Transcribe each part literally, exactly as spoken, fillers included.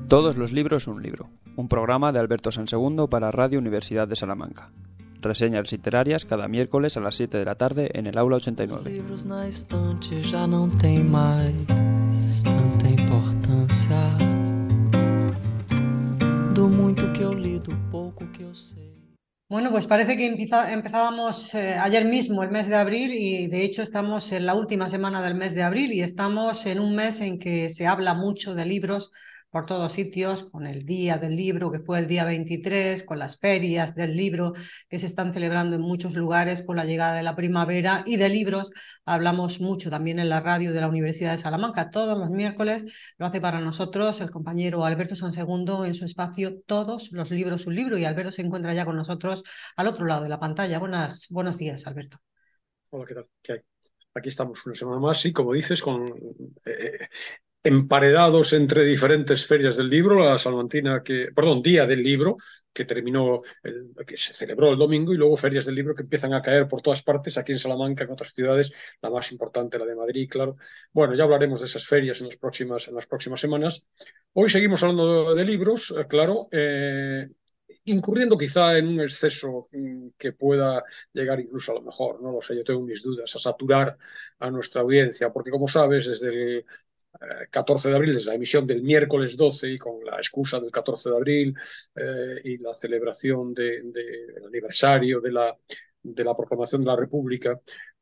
Todos los libros un libro, un programa de Alberto Sansegundo para Radio Universidad de Salamanca. Reseñas literarias cada miércoles a las siete de la tarde en el aula ochenta y nueve. Livros na estante já não tem mais tanta importância. Do muito que eu li, do pouco que eu sei. Bueno, pues parece que empieza- empezábamos eh, ayer mismo el mes de abril y de hecho estamos en la última semana del mes de abril y estamos en un mes en que se habla mucho de libros por todos sitios, con el Día del Libro, que fue el día veintitrés, con las ferias del libro que se están celebrando en muchos lugares con la llegada de la primavera, y de libros hablamos mucho también en la radio de la Universidad de Salamanca. Todos los miércoles lo hace para nosotros el compañero Alberto Sansegundo en su espacio Todos los libros un libro, y Alberto se encuentra ya con nosotros al otro lado de la pantalla. Buenas, buenos días, Alberto. Hola, ¿qué tal? ¿Qué hay? Aquí estamos una semana más y, como dices, con eh, emparedados entre diferentes ferias del libro, la salmantina que, perdón, Día del Libro, que terminó, el, que se celebró el domingo, y luego ferias del libro que empiezan a caer por todas partes, aquí en Salamanca, en otras ciudades, la más importante, la de Madrid, claro. Bueno, ya hablaremos de esas ferias en las próximas, en las próximas semanas. Hoy seguimos hablando de, de libros, eh, claro, eh, incurriendo quizá en un exceso mm, que pueda llegar incluso, a lo mejor, no lo sé, yo tengo mis dudas, a saturar a nuestra audiencia, porque, como sabes, desde el eh, catorce de abril, desde la emisión del miércoles doce, y con la excusa del catorce de abril eh, y la celebración de, de, del aniversario de la, de la proclamación de la República,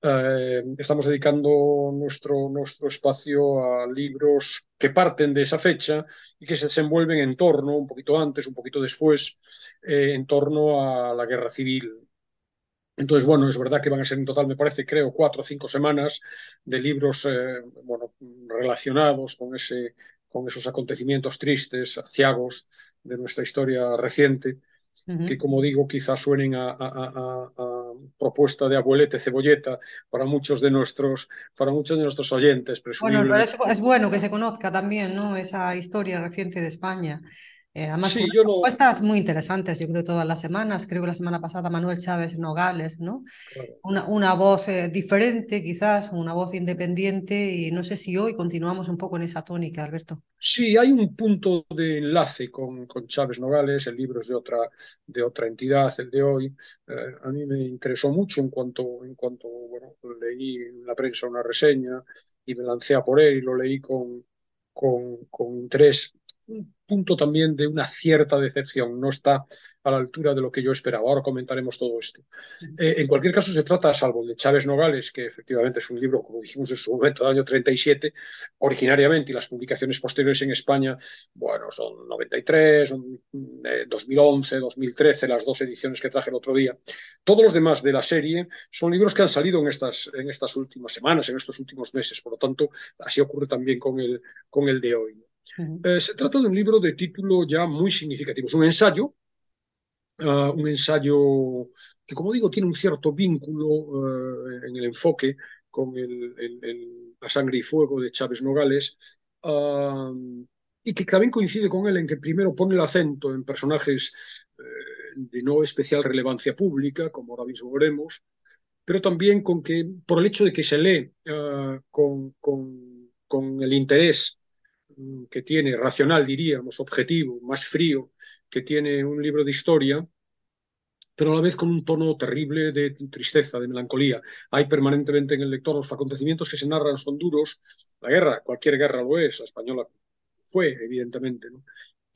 eh, estamos dedicando nuestro, nuestro espacio a libros que parten de esa fecha y que se desenvuelven en torno, un poquito antes, un poquito después, eh, en torno a la Guerra Civil. Entonces, bueno, es verdad que van a ser en total, me parece, creo, cuatro o cinco semanas de libros eh, bueno, relacionados con, ese, con esos acontecimientos tristes, aciagos de nuestra historia reciente, que, como digo, quizás suenen a, a, a, a propuesta de abuelete cebolleta para muchos de nuestros, para muchos de nuestros oyentes, Bueno, pero presumiblemente. es, es bueno que se conozca también, ¿no?, esa historia reciente de España. Eh, además, con Sí, yo no. propuestas muy interesantes, yo creo, todas las semanas. Creo que la semana pasada Manuel Chávez Nogales, ¿no? Claro. Una, una voz eh, diferente, quizás, una voz independiente, y no sé si hoy continuamos un poco en esa tónica, Alberto. Sí, hay un punto de enlace con, con Chávez Nogales. El libro es de otra, de otra entidad, el de hoy. Eh, a mí me interesó mucho en cuanto, en cuanto bueno, leí en la prensa una reseña y me lancé a por él y lo leí con, con, con interés. Un punto también de una cierta decepción. No está a la altura de lo que yo esperaba. Ahora comentaremos todo esto. Eh, en cualquier caso, se trata, salvo de Chávez Nogales, que efectivamente es un libro, como dijimos en su momento, del año treinta y siete, originariamente, y las publicaciones posteriores en España, bueno, son noventa y tres, son, eh, dos mil once, dos mil trece, las dos ediciones que traje el otro día. Todos los demás de la serie son libros que han salido en estas, en estas últimas semanas, en estos últimos meses. Por lo tanto, así ocurre también con el, con el de hoy. Ujú. Eh, se trata de un libro de título ya muy significativo. Es un ensayo, Uh, un ensayo que, como digo, tiene un cierto vínculo uh, en el enfoque con el, el, el, La sangre y fuego de Chávez Nogales, uh, y que también coincide con él en que primero pone el acento en personajes uh, de no especial relevancia pública, como ahora mismo veremos, pero también con que, por el hecho de que se lee uh, con, con, con el interés que tiene, racional diríamos, objetivo, más frío, que tiene un libro de historia, pero a la vez con un tono terrible de tristeza, de melancolía. Hay permanentemente en el lector, los acontecimientos que se narran son duros. La guerra, cualquier guerra lo es, la española fue, evidentemente, ¿no?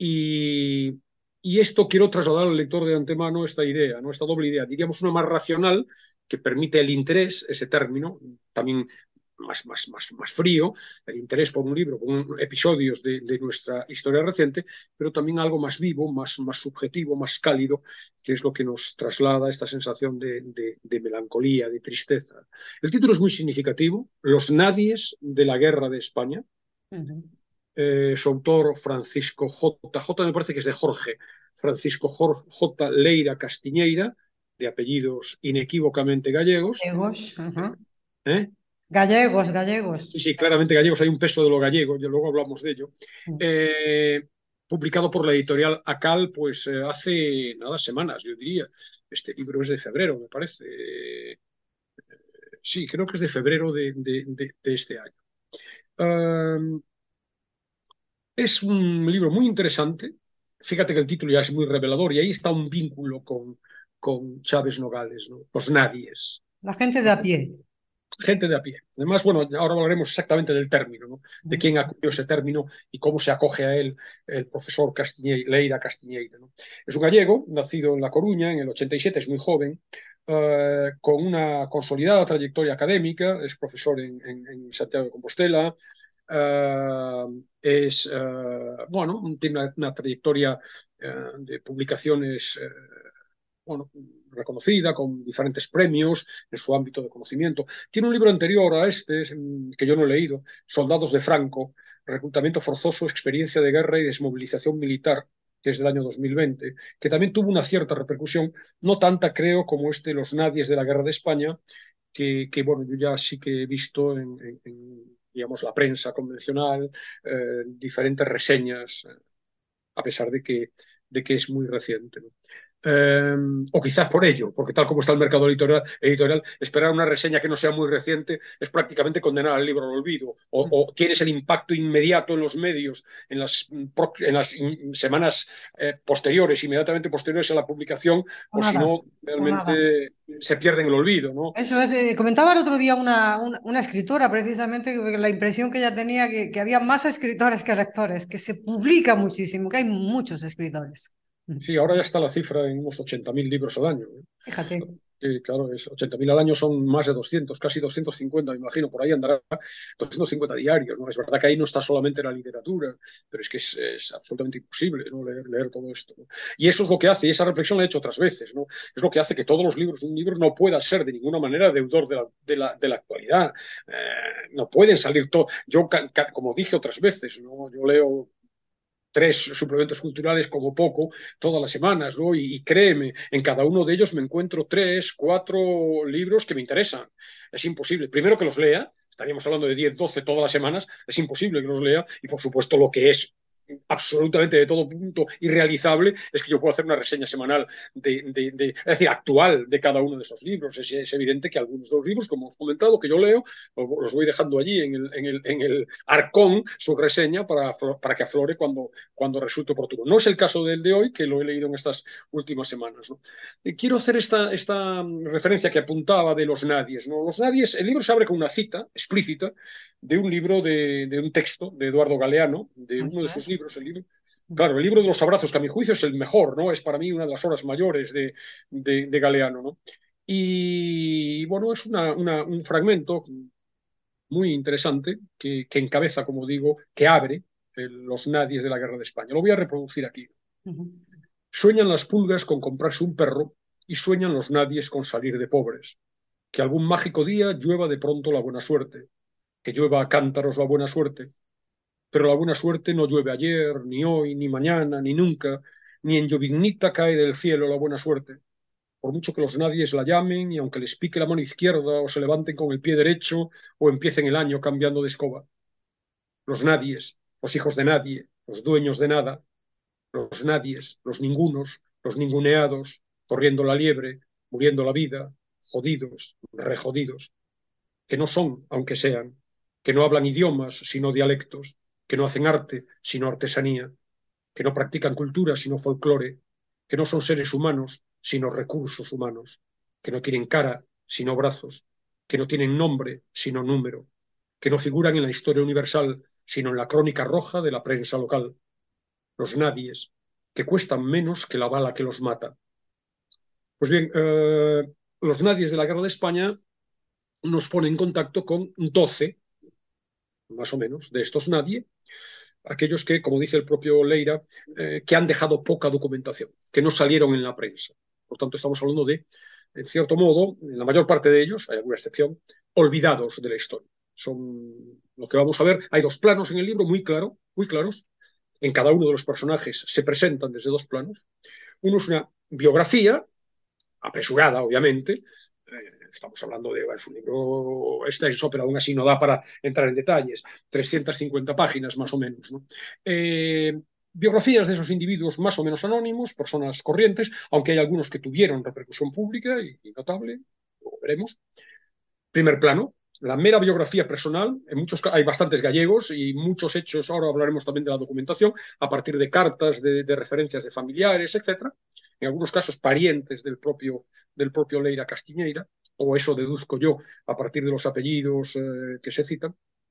Y, y esto quiero trasladar al lector de antemano, esta idea, ¿no? Esta doble idea, diríamos una más racional, que permite el interés, ese término, también más, más, más, más frío, el interés por un libro, por episodios de, de nuestra historia reciente, pero también algo más vivo, más, más subjetivo, más cálido, que es lo que nos traslada esta sensación de, de, de melancolía, de tristeza. El título es muy significativo, Los nadies de la guerra de España. Ujú. Eh, su autor, Francisco J. J. me parece que es de Jorge, Francisco J. Leira Castiñeira, de apellidos inequívocamente gallegos. Gallegos, ajá. ¿Eh? Gallegos, gallegos. Sí, sí, claramente gallegos, hay un peso de lo gallego, y luego hablamos de ello. Eh, publicado por la editorial Acal, pues eh, hace nada, semanas, yo diría. Este libro es de febrero, me parece. Eh, sí, creo que es de febrero de, de, de, de este año. Um, Es un libro muy interesante. Fíjate que el título ya es muy revelador y ahí está un vínculo con, con Chávez Nogales, ¿no? Los nadies. La gente de a pie. Gente de a pie. Además, bueno, ahora hablaremos exactamente del término, ¿no? De quién acuñó ese término y cómo se acoge a él el profesor Castiñeira, Leira Castiñeira, ¿no? Es un gallego, nacido en La Coruña en el ochenta y siete, es muy joven, uh, con una consolidada trayectoria académica, es profesor en, en, en Santiago de Compostela, uh, es, uh, bueno, tiene una, una trayectoria uh, de publicaciones uh, bueno, reconocida, con diferentes premios en su ámbito de conocimiento. Tiene un libro anterior a este, que yo no he leído, Soldados de Franco, reclutamiento forzoso, experiencia de guerra y desmovilización militar, que es del año dos mil veinte, que también tuvo una cierta repercusión, no tanta creo como este Los Nadies de la Guerra de España, que, que bueno, yo ya sí que he visto en, en, en digamos, la prensa convencional, eh, diferentes reseñas, eh, a pesar de que, de que es muy reciente, ¿no? Eh, o quizás por ello, porque tal como está el mercado editorial, editorial, esperar una reseña que no sea muy reciente es prácticamente condenar al libro al olvido. O, o tienes el impacto inmediato en los medios, en las, en las semanas eh, posteriores, inmediatamente posteriores a la publicación, O o si nada, no, o nada. realmente se pierde en el olvido, ¿no? Eso es, eh, comentaba el otro día una, una, una escritora precisamente que la impresión que ella tenía que, que había más escritores que lectores, que se publica muchísimo, que hay muchos escritores. Sí, ahora ya está la cifra en unos ochenta mil libros al año, ¿eh? Fíjate. Que, claro, es ochenta mil al año son más de doscientos, casi doscientos cincuenta, me imagino, por ahí andará doscientos cincuenta diarios, ¿no? Es verdad que ahí no está solamente la literatura, pero es que es, es absolutamente imposible, ¿no? leer, leer todo esto, ¿no? Y eso es lo que hace, y esa reflexión la he hecho otras veces, ¿no? Es lo que hace que todos los libros, un libro no pueda ser de ninguna manera deudor de la, de la, de la actualidad. Eh, no pueden salir todos. Yo, como dije otras veces, ¿no? Yo leo tres suplementos culturales como poco todas las semanas, ¿no? Y, y, créeme, en cada uno de ellos me encuentro tres, cuatro libros que me interesan. Es imposible. Primero que los lea, estaríamos hablando de diez, doce todas las semanas, es imposible que los lea y por supuesto lo que es absolutamente de todo punto irrealizable es que yo pueda hacer una reseña semanal de, de, de, es decir, actual de cada uno de esos libros. Es, es evidente que algunos de los libros, como os he comentado, que yo leo, los voy dejando allí en el, en el, en el arcón su reseña para, para que aflore cuando, cuando resulte oportuno. No es el caso del de hoy, que lo he leído en estas últimas semanas, ¿no? Y quiero hacer esta, esta referencia que apuntaba de los nadies, ¿no? Los nadies, el libro se abre con una cita explícita de un libro, de, de un texto de Eduardo Galeano, de uno de Eso sus es. libros, el libro. Claro, el libro de los abrazos, que a mi juicio es el mejor, ¿no? Es para mí una de las obras mayores de, de, de Galeano, ¿no? Y bueno, es una, una, un fragmento muy interesante que, que, encabeza, como digo, que abre el, los nadies de la Guerra de España. Lo voy a reproducir aquí. Uh-huh. Sueñan las pulgas con comprarse un perro y sueñan los nadies con salir de pobres. Que algún mágico día llueva de pronto la buena suerte, que llueva a cántaros la buena suerte. Pero la buena suerte no llueve ayer, ni hoy, ni mañana, ni nunca, ni en lloviznita cae del cielo la buena suerte. Por mucho que los nadies la llamen, y aunque les pique la mano izquierda, o se levanten con el pie derecho, o empiecen el año cambiando de escoba. Los nadies, los hijos de nadie, los dueños de nada, los nadies, los ningunos, los ninguneados, corriendo la liebre, muriendo la vida, jodidos, rejodidos, que no son, aunque sean, que no hablan idiomas, sino dialectos, que no hacen arte, sino artesanía, que no practican cultura, sino folclore, que no son seres humanos, sino recursos humanos, que no tienen cara, sino brazos, que no tienen nombre, sino número, que no figuran en la historia universal, sino en la crónica roja de la prensa local. Los nadies, que cuestan menos que la bala que los mata. Pues bien, eh, los nadies de la Guerra de España nos pone en contacto con doce, más o menos, de estos nadie, aquellos que, como dice el propio Leira, eh, que han dejado poca documentación, que no salieron en la prensa. Por tanto, estamos hablando de, en cierto modo, en la mayor parte de ellos, hay alguna excepción, olvidados de la historia. Son lo que vamos a ver. Hay dos planos en el libro muy claro, muy claros. En cada uno de los personajes se presentan desde dos planos. Uno es una biografía, apresurada, obviamente. Eh, estamos hablando de es un libro extenso, pero aún así no da para entrar en detalles. trescientas cincuenta páginas, más o menos, ¿no? Eh, biografías de esos individuos más o menos anónimos, personas corrientes, aunque hay algunos que tuvieron repercusión pública y, y notable, lo veremos. Primer plano, la mera biografía personal, en muchos hay bastantes gallegos y muchos hechos, ahora hablaremos también de la documentación, a partir de cartas, de, de referencias de familiares, etcétera. En algunos casos parientes del propio, del propio Leira Castiñeira, o eso deduzco yo a partir de los apellidos eh, que se citan.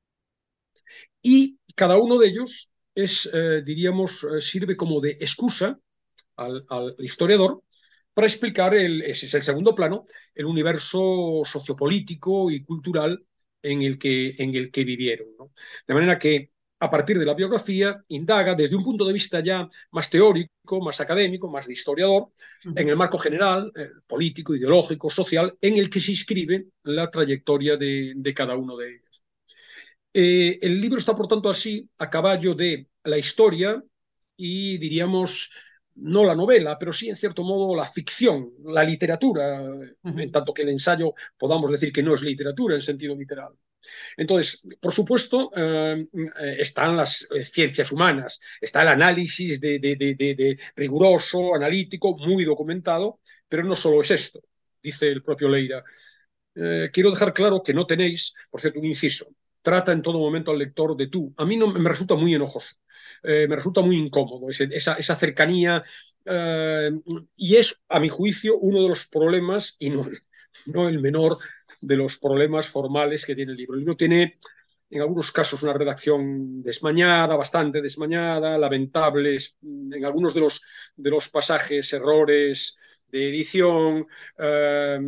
Y cada uno de ellos es, eh, diríamos, eh, sirve como de excusa al, al historiador para explicar, el, ese es el segundo plano, el universo sociopolítico y cultural en el que, en el que vivieron, ¿no? De manera que, a partir de la biografía, indaga desde un punto de vista ya más teórico, más académico, más de historiador, en el marco general, eh, político, ideológico, social, en el que se inscribe la trayectoria de, de cada uno de ellos. Eh, el libro está, por tanto, así, a caballo de la historia y, diríamos, no la novela, pero sí, en cierto modo, la ficción, la literatura, Ujú. en tanto que el ensayo podamos decir que no es literatura en sentido literal. Entonces, por supuesto, eh, están las eh, ciencias humanas, está el análisis de, de, de, de, de riguroso, analítico, muy documentado, pero no solo es esto, dice el propio Leira. Eh, quiero dejar claro que no tenéis, por cierto, un inciso, trata en todo momento al lector de tú. A mí no, me resulta muy enojoso, eh, me resulta muy incómodo ese, esa, esa, cercanía eh, y es, a mi juicio, uno de los problemas, y no, no el menor, de los problemas formales que tiene el libro. El libro tiene, en algunos casos, una redacción desmañada, bastante desmañada, lamentables, en algunos de los, de los pasajes, errores de edición. Eh,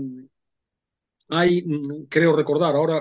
hay, creo recordar, ahora,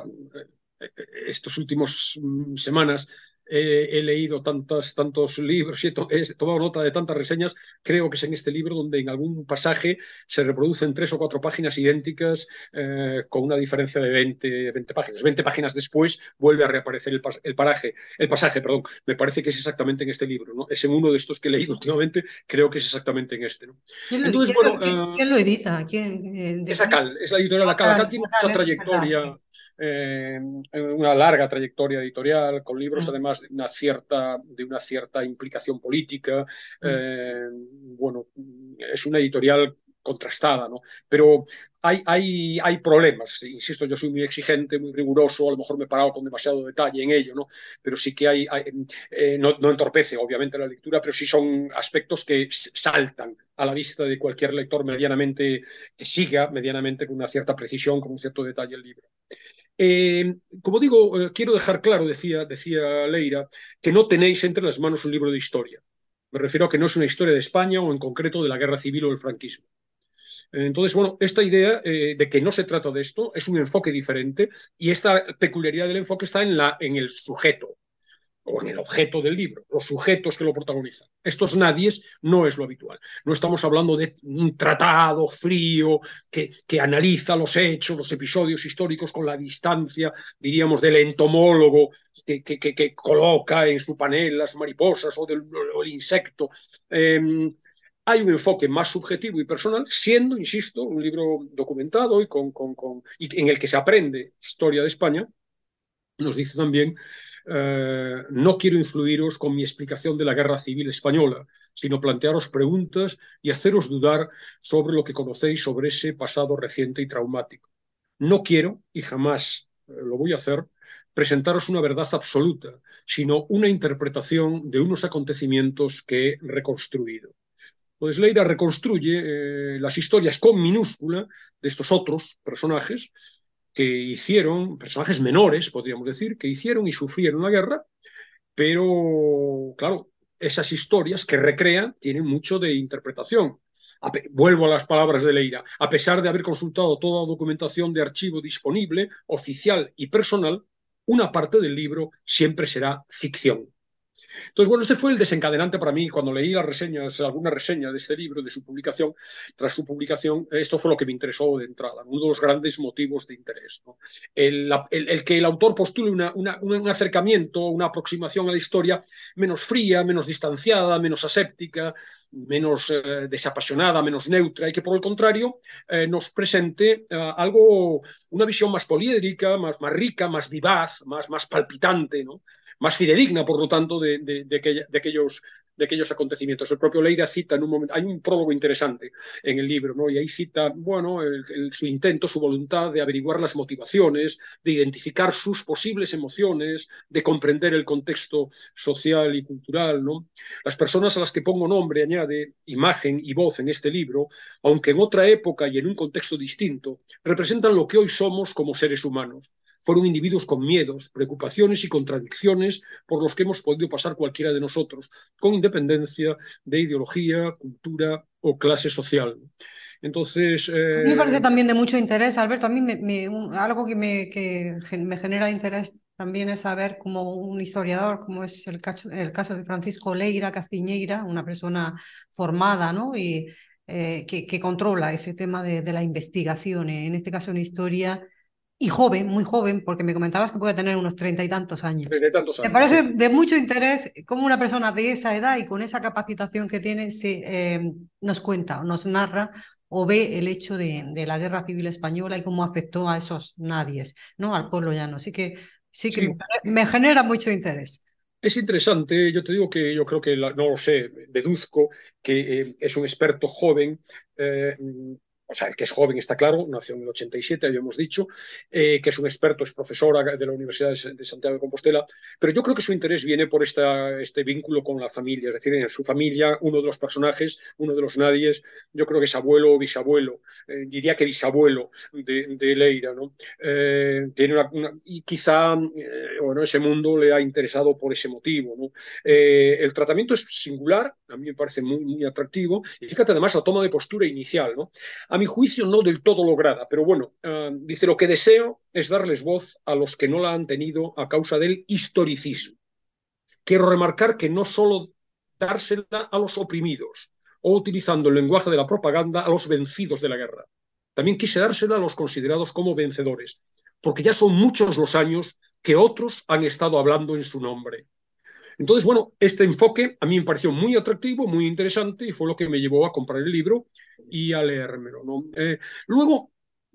estos últimos semanas, eh, he leído tantos, tantos libros y he, to he, tomado nota de tantas reseñas, creo que es en este libro donde en algún pasaje se reproducen tres o cuatro páginas idénticas eh, con una diferencia de veinte, veinte páginas. veinte páginas después vuelve a reaparecer el, pas el, paraje, el pasaje. Perdón. Me parece que es exactamente en este libro, ¿no? Es en uno de estos que he leído últimamente, creo que es exactamente en este, ¿no? ¿Quién lo, Entonces, quién bueno... lo, quién, Uh, quién lo edita? ¿Quién, eh, de es quién? Acal, es la editorial Acal. Acal Acal, tiene Acal, mucha ¿eh? ¿Verdad? trayectoria, Sí. eh, una larga trayectoria editorial, con libros Mm, además de una cierta, de una cierta implicación política. mm. Eh, bueno, es una editorial contrastada, ¿no? Pero hay, hay, hay problemas, insisto, yo soy muy exigente, muy riguroso, a lo mejor me he parado con demasiado detalle en ello, ¿no? Pero sí que hay, hay eh, no, no entorpece obviamente la lectura, pero sí son aspectos que saltan a la vista de cualquier lector medianamente, que siga medianamente con una cierta precisión, con un cierto detalle el libro. Eh, como digo, eh, quiero dejar claro, decía, decía Leira, que no tenéis entre las manos un libro de historia. Me refiero a que no es una historia de España o en concreto de la guerra civil o del franquismo. Entonces, bueno, esta idea eh, de que no se trata de esto es un enfoque diferente y esta peculiaridad del enfoque está en, la, en el sujeto o en el objeto del libro, los sujetos que lo protagonizan. Estos nadies no es lo habitual. No estamos hablando de un tratado frío que, que analiza los hechos, los episodios históricos con la distancia, diríamos, del entomólogo que, que, que, que coloca en su panel las mariposas o, del, o el insecto. Eh, hay un enfoque más subjetivo y personal, siendo, insisto, un libro documentado y, con, con, con, y en el que se aprende historia de España. Nos dice también, eh, no quiero influiros con mi explicación de la guerra civil española, sino plantearos preguntas y haceros dudar sobre lo que conocéis sobre ese pasado reciente y traumático. No quiero, y jamás eh, lo voy a hacer, presentaros una verdad absoluta, sino una interpretación de unos acontecimientos que he reconstruido. Entonces Leira reconstruye eh, las historias con minúscula de estos otros personajes que hicieron, personajes menores, podríamos decir, que hicieron y sufrieron la guerra, pero claro, esas historias que recrean tienen mucho de interpretación. Vuelvo a las palabras de Leira. A pesar de haber consultado toda la documentación de archivo disponible, oficial y personal, una parte del libro siempre será ficción. Entonces, bueno, este fue el desencadenante para mí cuando leí las reseñas, alguna reseña de este libro, de su publicación. Tras su publicación, esto fue lo que me interesó de entrada, uno de los grandes motivos de interés, ¿no? El, el, el que el autor postule una, una, un acercamiento, una aproximación a la historia menos fría, menos distanciada, menos aséptica, menos eh, desapasionada, menos neutra, y que por el contrario eh, nos presente eh, algo, una visión más poliédrica, más, más rica, más vivaz, más, más palpitante, ¿no? Más fidedigna, por lo tanto, de, de, de, aquella, de, aquellos, de aquellos acontecimientos. El propio Leira cita en un momento, hay un prólogo interesante en el libro, ¿no? Y ahí cita, bueno, el, el, su intento, su voluntad de averiguar las motivaciones, de identificar sus posibles emociones, de comprender el contexto social y cultural, ¿no? Las personas a las que pongo nombre, añade, imagen y voz en este libro, aunque en otra época y en un contexto distinto, representan lo que hoy somos como seres humanos. Fueron individuos con miedos, preocupaciones y contradicciones por los que hemos podido pasar cualquiera de nosotros, con independencia de ideología, cultura o clase social. Entonces, A mí me parece eh... también de mucho interés, Alberto. A mí me, me, un, algo que me, que me genera interés también es saber, como un historiador, como es el caso, el caso de Francisco Leira Castiñeira, una persona formada, ¿no? Y eh, que, que controla ese tema de, de la investigación, en este caso en historia, y joven, muy joven, porque me comentabas que puede tener unos treinta y tantos años. de tantos Me años, parece sí. de mucho interés cómo una persona de esa edad y con esa capacitación que tiene se, eh, nos cuenta, nos narra o ve el hecho de, de la Guerra Civil Española y cómo afectó a esos nadies, ¿no? Al pueblo llano. Así que sí que me, Sí, me genera mucho interés. es interesante, yo te digo que yo creo que, la, no lo sé, deduzco que eh, es un experto joven, eh, o sea, el que es joven está claro, nació en el ochenta y siete, habíamos dicho, eh, que es un experto, es profesora de la Universidad de Santiago de Compostela, pero yo creo que su interés viene por esta, este vínculo con la familia, es decir, en su familia, uno de los personajes, uno de los nadies, yo creo que es abuelo o bisabuelo, eh, diría que bisabuelo de, de Leira, ¿no? Eh, tiene una, una, y quizá, eh, bueno, ese mundo le ha interesado por ese motivo, ¿no? Eh, el tratamiento es singular, a mí me parece muy, muy atractivo, y fíjate además la toma de postura inicial, ¿no? A mi juicio no del todo lograda, pero bueno, uh, dice, lo que deseo es darles voz a los que no la han tenido a causa del historicismo. Quiero remarcar que no solo dársela a los oprimidos o utilizando el lenguaje de la propaganda a los vencidos de la guerra. También quise dársela a los considerados como vencedores, porque ya son muchos los años que otros han estado hablando en su nombre. Entonces, bueno, este enfoque a mí me pareció muy atractivo, muy interesante y fue lo que me llevó a comprar el libro y a leérmelo, ¿no? Eh, luego,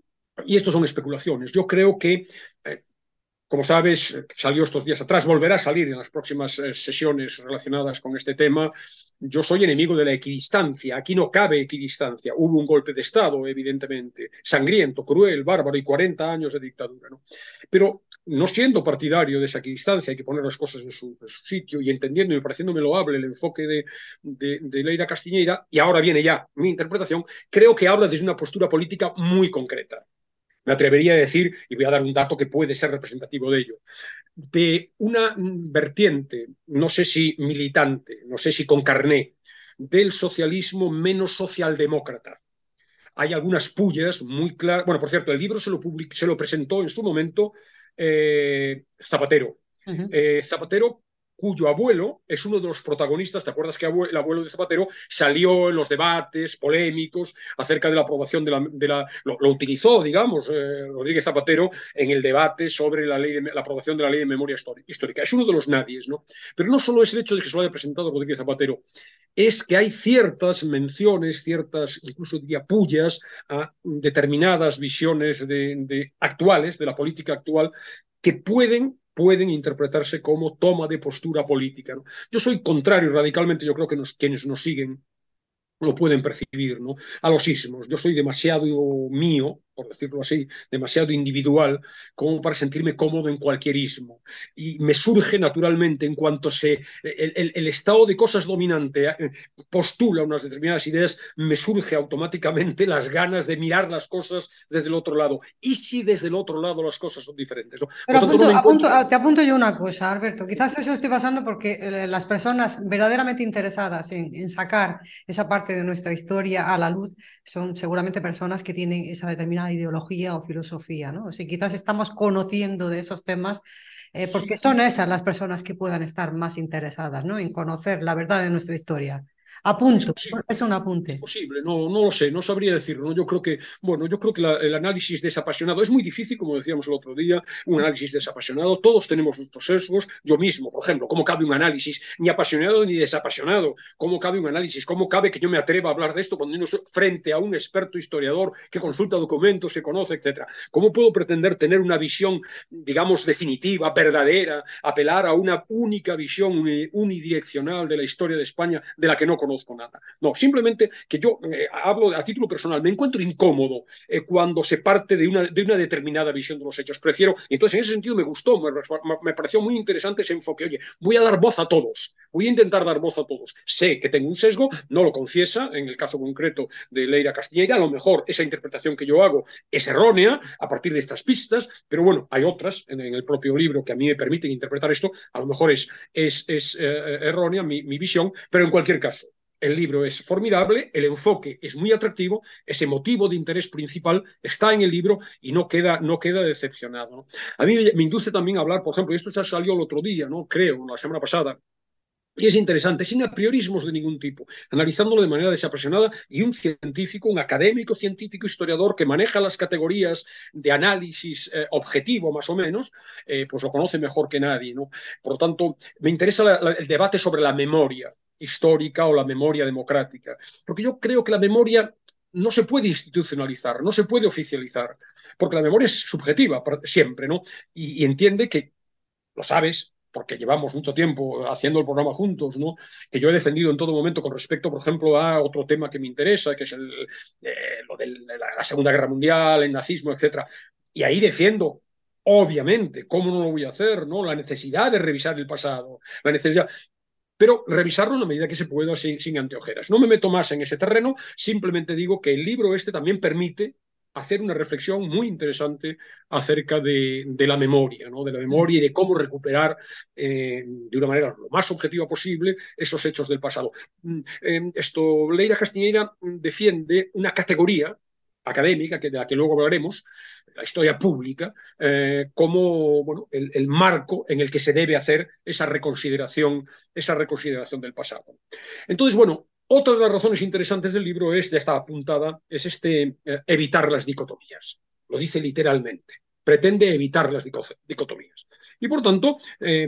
y esto son especulaciones, yo creo que, eh, como sabes, salió estos días atrás, volverá a salir en las próximas eh, sesiones relacionadas con este tema. Yo soy enemigo de la equidistancia. Aquí no cabe equidistancia. Hubo un golpe de Estado, evidentemente, sangriento, cruel, bárbaro y cuarenta años de dictadura, ¿no? Pero no siendo partidario de esa equidistancia, hay que poner las cosas en su, en su sitio y entendiendo y pareciéndome loable el enfoque de, de, de Leira Castiñeira, y ahora viene ya mi interpretación, creo que habla desde una postura política muy concreta. Me atrevería a decir, y voy a dar un dato que puede ser representativo de ello, de una vertiente, no sé si militante, no sé si con carné, del socialismo menos socialdemócrata. Hay algunas pullas muy claras. Bueno, por cierto, el libro se lo, public... se lo presentó en su momento eh, Zapatero. Uh-huh. Eh, Zapatero, cuyo abuelo es uno de los protagonistas. ¿Te acuerdas que el abuelo de Zapatero salió en los debates polémicos acerca de la aprobación de la... De la lo, lo utilizó, digamos, eh, Rodríguez Zapatero en el debate sobre la, ley de, la aprobación de la ley de memoria histórica. Es uno de los nadies, ¿no? Pero no solo es el hecho de que se lo haya presentado Rodríguez Zapatero, es que hay ciertas menciones, ciertas, incluso diría pullas, a determinadas visiones de, de actuales, de la política actual, que pueden pueden interpretarse como toma de postura política, ¿no? Yo soy contrario radicalmente, yo creo que nos, quienes nos siguen lo pueden percibir, ¿no? A los ismos. Yo soy demasiado mío, por decirlo así, demasiado individual, como para sentirme cómodo en cualquier ismo. Y me surge naturalmente, en cuanto se el, el, el estado de cosas dominante postula unas determinadas ideas, me surge automáticamente las ganas de mirar las cosas desde el otro lado. ¿Y si desde el otro lado las cosas son diferentes? ¿No? Pero Por tanto, apunto, no me apunto, encuentro... te apunto yo una cosa, Alberto. Quizás eso esté pasando porque eh, las personas verdaderamente interesadas en, en sacar esa parte de nuestra historia a la luz son seguramente personas que tienen esa determinada ideología o filosofía, ¿no? O sea, quizás estamos conociendo de esos temas eh, porque son esas las personas que puedan estar más interesadas, ¿no? En conocer la verdad de nuestra historia. Es Apunto, posible. es un Es apunte. posible, no, no lo sé, no sabría decirlo. ¿No? Yo creo que, bueno, yo creo que la, el análisis desapasionado es muy difícil, como decíamos el otro día, un análisis desapasionado. Todos tenemos nuestros sesgos. Yo mismo, por ejemplo, ¿cómo cabe un análisis ni apasionado ni desapasionado? ¿Cómo cabe un análisis? ¿Cómo cabe que yo me atreva a hablar de esto cuando uno es frente a un experto historiador que consulta documentos, que conoce, etcétera? ¿Cómo puedo pretender tener una visión, digamos, definitiva, verdadera, apelar a una única visión unidireccional de la historia de España de la que no conozco nada? No, simplemente que yo eh, hablo a título personal, me encuentro incómodo eh, cuando se parte de una, de una determinada visión de los hechos. Prefiero, entonces en ese sentido me gustó, me, me pareció muy interesante ese enfoque. Oye, voy a dar voz a todos, voy a intentar dar voz a todos. Sé que tengo un sesgo, no lo confiesa, en el caso concreto de Leira Castiñeira, a lo mejor esa interpretación que yo hago es errónea a partir de estas pistas, pero bueno, hay otras en, en el propio libro que a mí me permiten interpretar esto, a lo mejor es, es, es eh, errónea mi, mi visión, pero en cualquier caso, el libro es formidable, el enfoque es muy atractivo, ese motivo de interés principal está en el libro y no queda, no queda decepcionado, ¿no? A mí me induce también a hablar, por ejemplo, y esto ya salió el otro día, ¿no? Creo, la semana pasada, y es interesante, sin apriorismos de ningún tipo, analizándolo de manera desapasionada, y un científico, un académico científico historiador que maneja las categorías de análisis eh, objetivo, más o menos, eh, pues lo conoce mejor que nadie, ¿no? Por lo tanto, me interesa la, la, el debate sobre la memoria histórica o la memoria democrática, porque yo creo que la memoria no se puede institucionalizar, no se puede oficializar, porque la memoria es subjetiva siempre, ¿no? Y, y entiende que, lo sabes, porque llevamos mucho tiempo haciendo el programa juntos, ¿no? Que yo he defendido en todo momento con respecto, por ejemplo, a otro tema que me interesa, que es el, eh, lo de la, la Segunda Guerra Mundial, el nazismo, etcétera. Y ahí defiendo, obviamente, ¿cómo no lo voy a hacer? ¿No? La necesidad de revisar el pasado, la necesidad, pero revisarlo en la medida que se pueda sin, sin anteojeras. No me meto más en ese terreno, simplemente digo que el libro este también permite hacer una reflexión muy interesante acerca de, de la memoria, ¿no? De la memoria y de cómo recuperar eh, de una manera lo más objetiva posible esos hechos del pasado. Eh, esto, Leira Castiñeira defiende una categoría académica, que, de la que luego hablaremos, la historia pública, eh, como bueno, el, el marco en el que se debe hacer esa reconsideración, esa reconsideración del pasado. Entonces, bueno, otra de las razones interesantes del libro es, ya está apuntada, es este eh, evitar las dicotomías. Lo dice literalmente. Pretende evitar las dicotomías. Y por tanto, eh,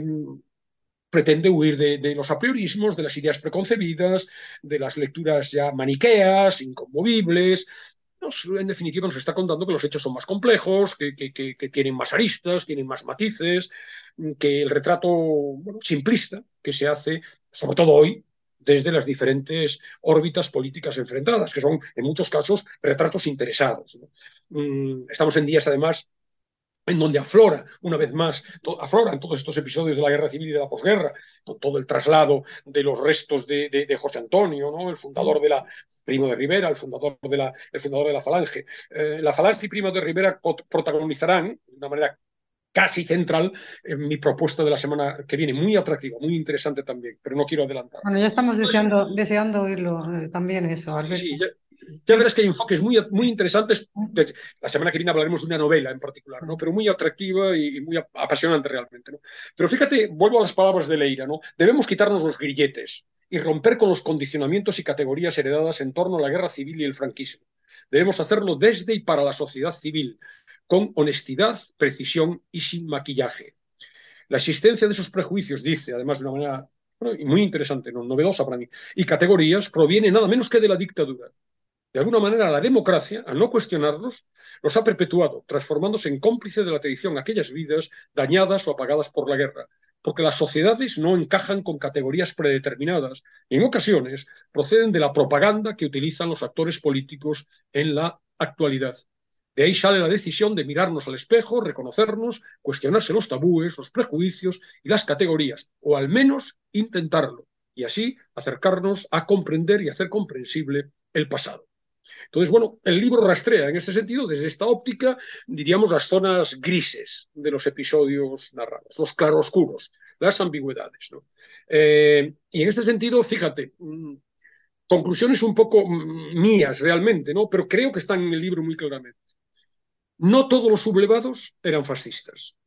pretende huir de, de, los apriorismos, de las ideas preconcebidas, de las lecturas ya maniqueas, inconmovibles. Nos, en definitiva, nos está contando que los hechos son más complejos, que, que, que, que tienen más aristas, tienen más matices, que el retrato bueno, simplista que se hace, sobre todo hoy, desde las diferentes órbitas políticas enfrentadas, que son en muchos casos retratos interesados, ¿no? Estamos en días, además, en donde aflora, una vez más, to, afloran todos estos episodios de la guerra civil y de la posguerra, con todo el traslado de los restos de, de, de José Antonio, ¿no? El fundador de la, Primo de Rivera, el fundador de la, el fundador de la Falange. Eh, la Falange y Primo de Rivera protagonizarán de una manera casi central en mi propuesta de la semana que viene, muy atractiva, muy interesante también, pero no quiero adelantar. Bueno, ya estamos deseando, deseando oírlo eh, también eso, Sí, Alberto. sí, ya, ya verás que hay enfoques muy, muy interesantes. La semana que viene hablaremos de una novela en particular, ¿no? Pero muy atractiva y, y muy apasionante realmente, ¿no? Pero fíjate, vuelvo a las palabras de Leira, ¿no? Debemos quitarnos los grilletes y romper con los condicionamientos y categorías heredadas en torno a la guerra civil y el franquismo. Debemos hacerlo desde y para la sociedad civil, con honestidad, precisión y sin maquillaje. La existencia de esos prejuicios, dice, además de una manera bueno, muy interesante, ¿no? Novedosa para mí, y categorías, proviene nada menos que de la dictadura. De alguna manera, la democracia, al no cuestionarlos, los ha perpetuado, transformándose en cómplice de la traición a aquellas vidas dañadas o apagadas por la guerra, porque las sociedades no encajan con categorías predeterminadas y en ocasiones proceden de la propaganda que utilizan los actores políticos en la actualidad. De ahí sale la decisión de mirarnos al espejo, reconocernos, cuestionarse los tabúes, los prejuicios y las categorías, o al menos intentarlo, y así acercarnos a comprender y hacer comprensible el pasado. Entonces, bueno, el libro rastrea en este sentido, desde esta óptica, diríamos, las zonas grises de los episodios narrados, los claroscuros, las ambigüedades, ¿no? Eh, y en este sentido, fíjate, mmm, conclusiones un poco mmm, mías realmente, ¿no? Pero creo que están en el libro muy claramente. No todos los sublevados eran fascistas.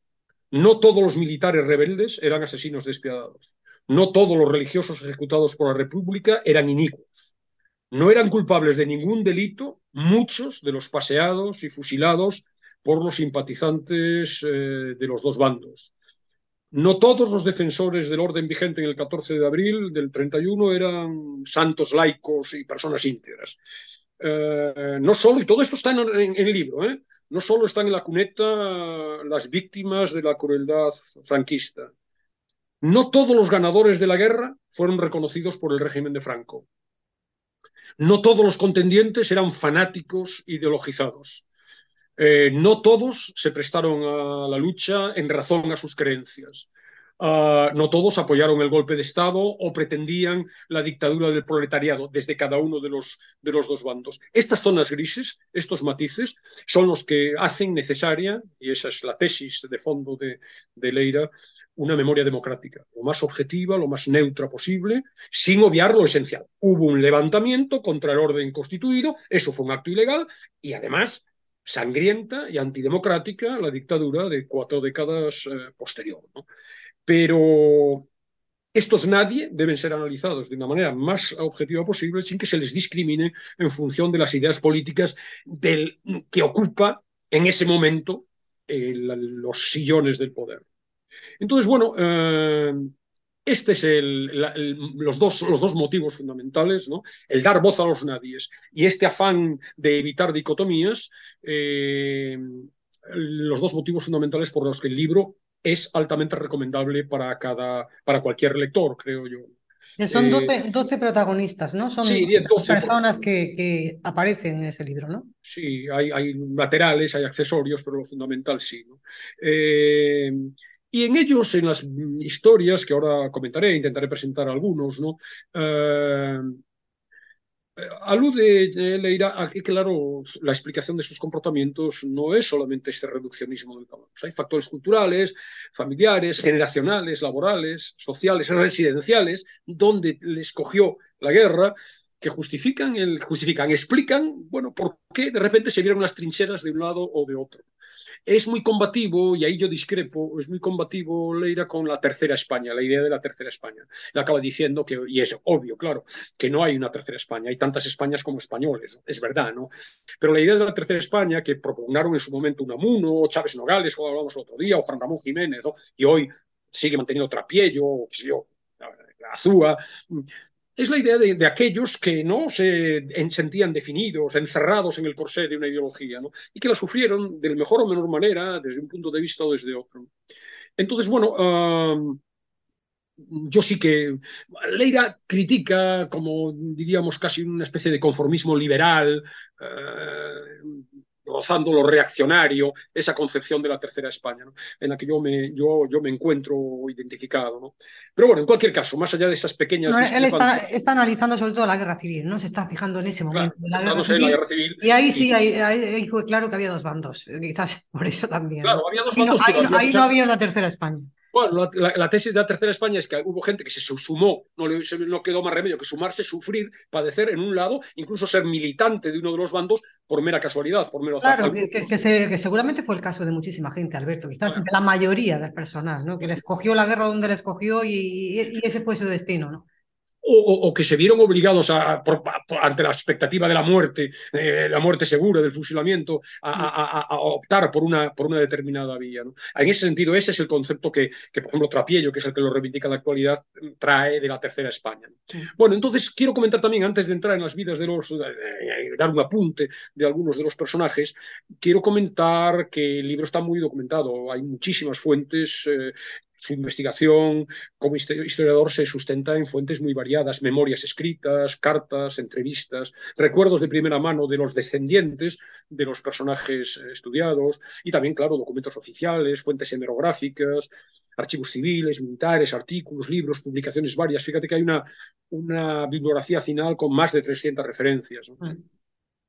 No todos los militares rebeldes eran asesinos despiadados. No todos los religiosos ejecutados por la República eran inicuos. No eran culpables de ningún delito muchos de los paseados y fusilados por los simpatizantes eh, de los dos bandos. No todos los defensores del orden vigente en el catorce de abril del treinta y uno eran santos laicos y personas íntegras. Eh, no solo, y todo esto está en, en, en el libro, ¿eh? No solo están en la cuneta las víctimas de la crueldad franquista. No todos los ganadores de la guerra fueron reconocidos por el régimen de Franco. No todos los contendientes eran fanáticos ideologizados. Eh, no todos se prestaron a la lucha en razón a sus creencias. Uh, no todos apoyaron el golpe de Estado o pretendían la dictadura del proletariado desde cada uno de los, de los dos bandos. Estas zonas grises, estos matices, son los que hacen necesaria, y esa es la tesis de fondo de, de Leira, una memoria democrática, lo más objetiva, lo más neutra posible, sin obviar lo esencial. Hubo un levantamiento contra el orden constituido, eso fue un acto ilegal, y además sangrienta y antidemocrática la dictadura de cuatro décadas eh, posterior, ¿no? Pero estos nadie deben ser analizados de una manera más objetiva posible sin que se les discrimine en función de las ideas políticas del, que ocupa en ese momento eh, los sillones del poder. Entonces, bueno, eh, este es el, la, el, los, dos, los dos motivos fundamentales, ¿no? El dar voz a los nadies y este afán de evitar dicotomías, eh, los dos motivos fundamentales por los que el libro es altamente recomendable para, cada, para cualquier lector, creo yo. Son doce, doce protagonistas, ¿no? Son sí, diez, doce, personas que, que aparecen en ese libro, ¿no? Sí, hay, hay laterales, hay accesorios, pero lo fundamental sí, ¿no? Eh, y en ellos, en las historias que ahora comentaré, intentaré presentar algunos, ¿no? Eh, alude Leira a que, claro, la explicación de sus comportamientos no es solamente este reduccionismo del caballo. Hay factores culturales, familiares, generacionales, laborales, sociales, residenciales, donde les cogió la guerra, que justifican, el, justifican, explican, bueno, por qué de repente se vieron las trincheras de un lado o de otro. Es muy combativo, y ahí yo discrepo, es muy combativo Leira con la tercera España, la idea de la tercera España. Le acaba diciendo que, y es obvio, claro, que no hay una tercera España, hay tantas Españas como españoles, es verdad, ¿no? Pero la idea de la tercera España, que propugnaron en su momento Unamuno, o Chávez Nogales, como hablamos el otro día, o Juan Ramón Jiménez, ¿no? Y hoy sigue manteniendo Trapiello, o yo, Azúa, es la idea de, de aquellos que no se sentían definidos, encerrados en el corsé de una ideología, ¿no? Y que la sufrieron de mejor o menor manera, desde un punto de vista o desde otro. Entonces, bueno, uh, yo sí que Leira critica, como diríamos, casi una especie de conformismo liberal, uh, rozando lo reaccionario, esa concepción de la tercera España, ¿no? En la que yo me, yo, yo me encuentro identificado, ¿no? Pero bueno, en cualquier caso, más allá de esas pequeñas... No, él está, está analizando sobre todo la guerra civil, ¿no? Se está fijando en ese momento claro, de la guerra civil, en la guerra civil. Y ahí sí, y... ahí, ahí fue claro que había dos bandos, quizás por eso también. Claro, ¿no? había dos Ahí, bandos, no, ahí, había ahí mucha... no había una tercera España. Bueno, la, la, la, tesis de la tercera España es que hubo gente que se sumó, no, le, no quedó más remedio que sumarse, sufrir, padecer en un lado, incluso ser militante de uno de los bandos por mera casualidad, por mero azar. Claro, que, que, que, se, que seguramente fue el caso de muchísima gente, Alberto, quizás claro. de la mayoría del personal, ¿no? Que le escogió la guerra donde le escogió y, y, y ese fue su destino, ¿no? O, o, o que se vieron obligados a, por, por, ante la expectativa de la muerte, eh, la muerte segura, del fusilamiento, a, a, a, a optar por una, por una determinada vía, ¿no? En ese sentido, ese es el concepto que, que, por ejemplo, Trapiello, que es el que lo reivindica en la actualidad, trae de la tercera España. Sí. Bueno, entonces quiero comentar también, antes de entrar en las vidas de los, eh, dar un apunte de algunos de los personajes, quiero comentar que el libro está muy documentado, hay muchísimas fuentes, eh, su investigación como historiador se sustenta en fuentes muy variadas, memorias escritas, cartas, entrevistas, recuerdos de primera mano de los descendientes de los personajes estudiados y también, claro, documentos oficiales, fuentes hemerográficas, archivos civiles, militares, artículos, libros, publicaciones varias. Fíjate que hay una, una bibliografía final con más de trescientas referencias, ¿no? Mm.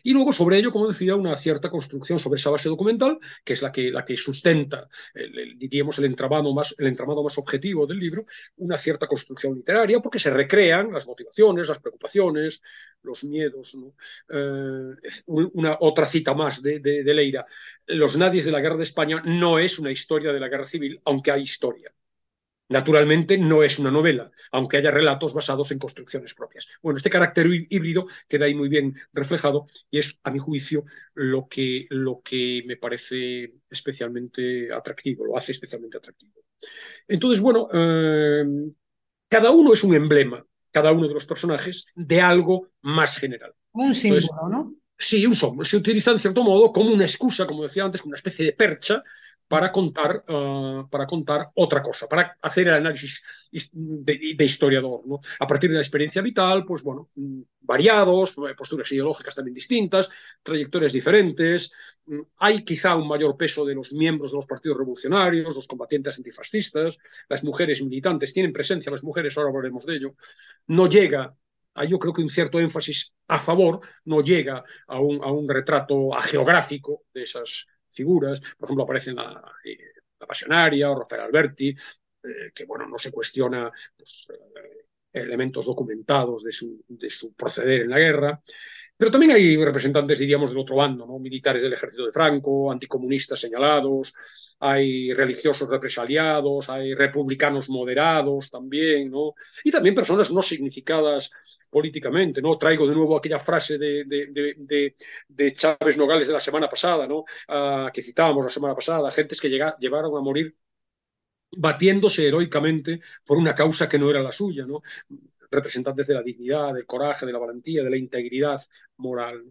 Y luego sobre ello, como decía, una cierta construcción sobre esa base documental, que es la que, la que sustenta, el, el, diríamos, el entramado, más, el entramado más objetivo del libro, una cierta construcción literaria, porque se recrean las motivaciones, las preocupaciones, los miedos, ¿no? Eh, una otra cita más de, de, de Leira. Los nadies de la guerra de España no es una historia de la guerra civil, aunque hay historia. Naturalmente no es una novela, aunque haya relatos basados en construcciones propias. Bueno, este carácter híbrido queda ahí muy bien reflejado y es, a mi juicio, lo que, lo que me parece especialmente atractivo, lo hace especialmente atractivo. Entonces, bueno, eh, cada uno es un emblema, cada uno de los personajes, de algo más general. Un Entonces, símbolo, ¿no? sí, un sombra se utiliza en cierto modo como una excusa, como decía antes, como una especie de percha para contar, uh, para contar otra cosa, para hacer el análisis de, de historiador, ¿no? A partir de la experiencia vital, pues bueno, variados, posturas ideológicas también distintas, trayectorias diferentes. Hay quizá un mayor peso de los miembros de los partidos revolucionarios, los combatientes antifascistas, las mujeres militantes, tienen presencia las mujeres, ahora hablaremos de ello. No llega yo creo que un cierto énfasis a favor no llega a un, a un retrato geográfico de esas figuras. Por ejemplo, aparecen la, eh, la Pasionaria o Rafael Alberti, eh, que bueno, no se cuestiona pues, eh, elementos documentados de su, de su proceder en la guerra. Pero también hay representantes, diríamos, del otro bando, ¿no? Militares del ejército de Franco, anticomunistas señalados, hay religiosos represaliados, hay republicanos moderados también, ¿no? Y también personas no significadas políticamente, ¿no? Traigo de nuevo aquella frase de, de, de, de, de Chávez Nogales de la semana pasada, ¿no? Uh, que citábamos la semana pasada, gentes que llega, llevaron a morir batiéndose heroicamente por una causa que no era la suya, ¿no? Representantes de la dignidad, del coraje, de la valentía, de la integridad moral.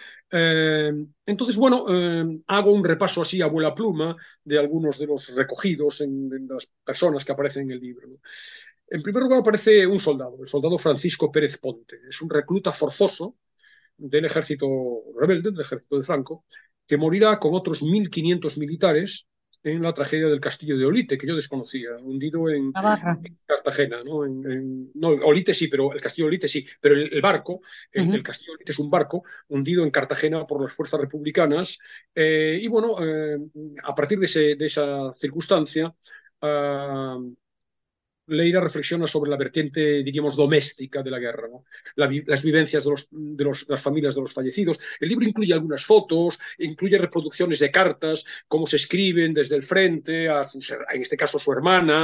Eh, entonces, bueno, eh, hago un repaso así a vuela pluma de algunos de los recogidos en, en las personas que aparecen en el libro, ¿no? En primer lugar aparece un soldado, el soldado Francisco Pérez Ponte. Es un recluta forzoso del ejército rebelde, del ejército de Franco, que morirá con otros mil quinientos militares en la tragedia del castillo de Olite, que yo desconocía, hundido en, en Cartagena, ¿no? En, en, no, Olite sí, pero el castillo de Olite sí, pero el, el barco, el, uh-huh. el castillo de Olite es un barco hundido en Cartagena por las fuerzas republicanas, eh, y bueno, eh, a partir de, ese, de esa circunstancia, uh, Leira reflexiona sobre la vertiente, diríamos, doméstica de la guerra, ¿no? La, las vivencias de, los, de los, las familias de los fallecidos. El libro incluye algunas fotos, incluye reproducciones de cartas, cómo se escriben desde el frente, a su, en este caso a su hermana,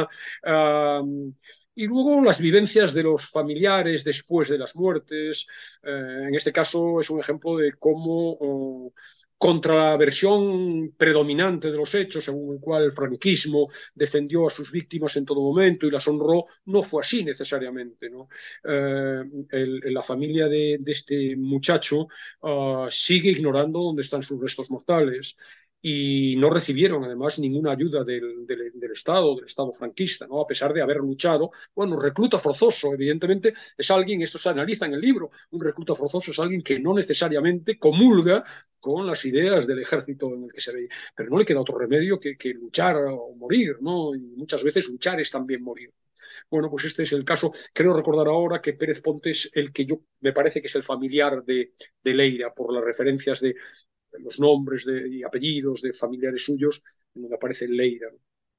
uh, y luego las vivencias de los familiares después de las muertes. Eh, en este caso es un ejemplo de cómo, oh, contra la versión predominante de los hechos, según el cual el franquismo defendió a sus víctimas en todo momento y las honró, no fue así necesariamente, ¿no? Eh, el, la familia de, de este muchacho uh, sigue ignorando dónde están sus restos mortales. Y no recibieron además ninguna ayuda del, del, del Estado, del Estado franquista, ¿no? A pesar de haber luchado. Bueno, recluta forzoso, evidentemente, es alguien, esto se analiza en el libro, un recluta forzoso es alguien que no necesariamente comulga con las ideas del ejército en el que se ve, pero no le queda otro remedio que, que luchar o morir, ¿no? Y muchas veces luchar es también morir. Bueno, pues este es el caso. Creo recordar ahora que Pérez Ponte es el que yo me parece que es el familiar de, de Leira, por las referencias de los nombres de, y apellidos de familiares suyos, en donde aparece Leira.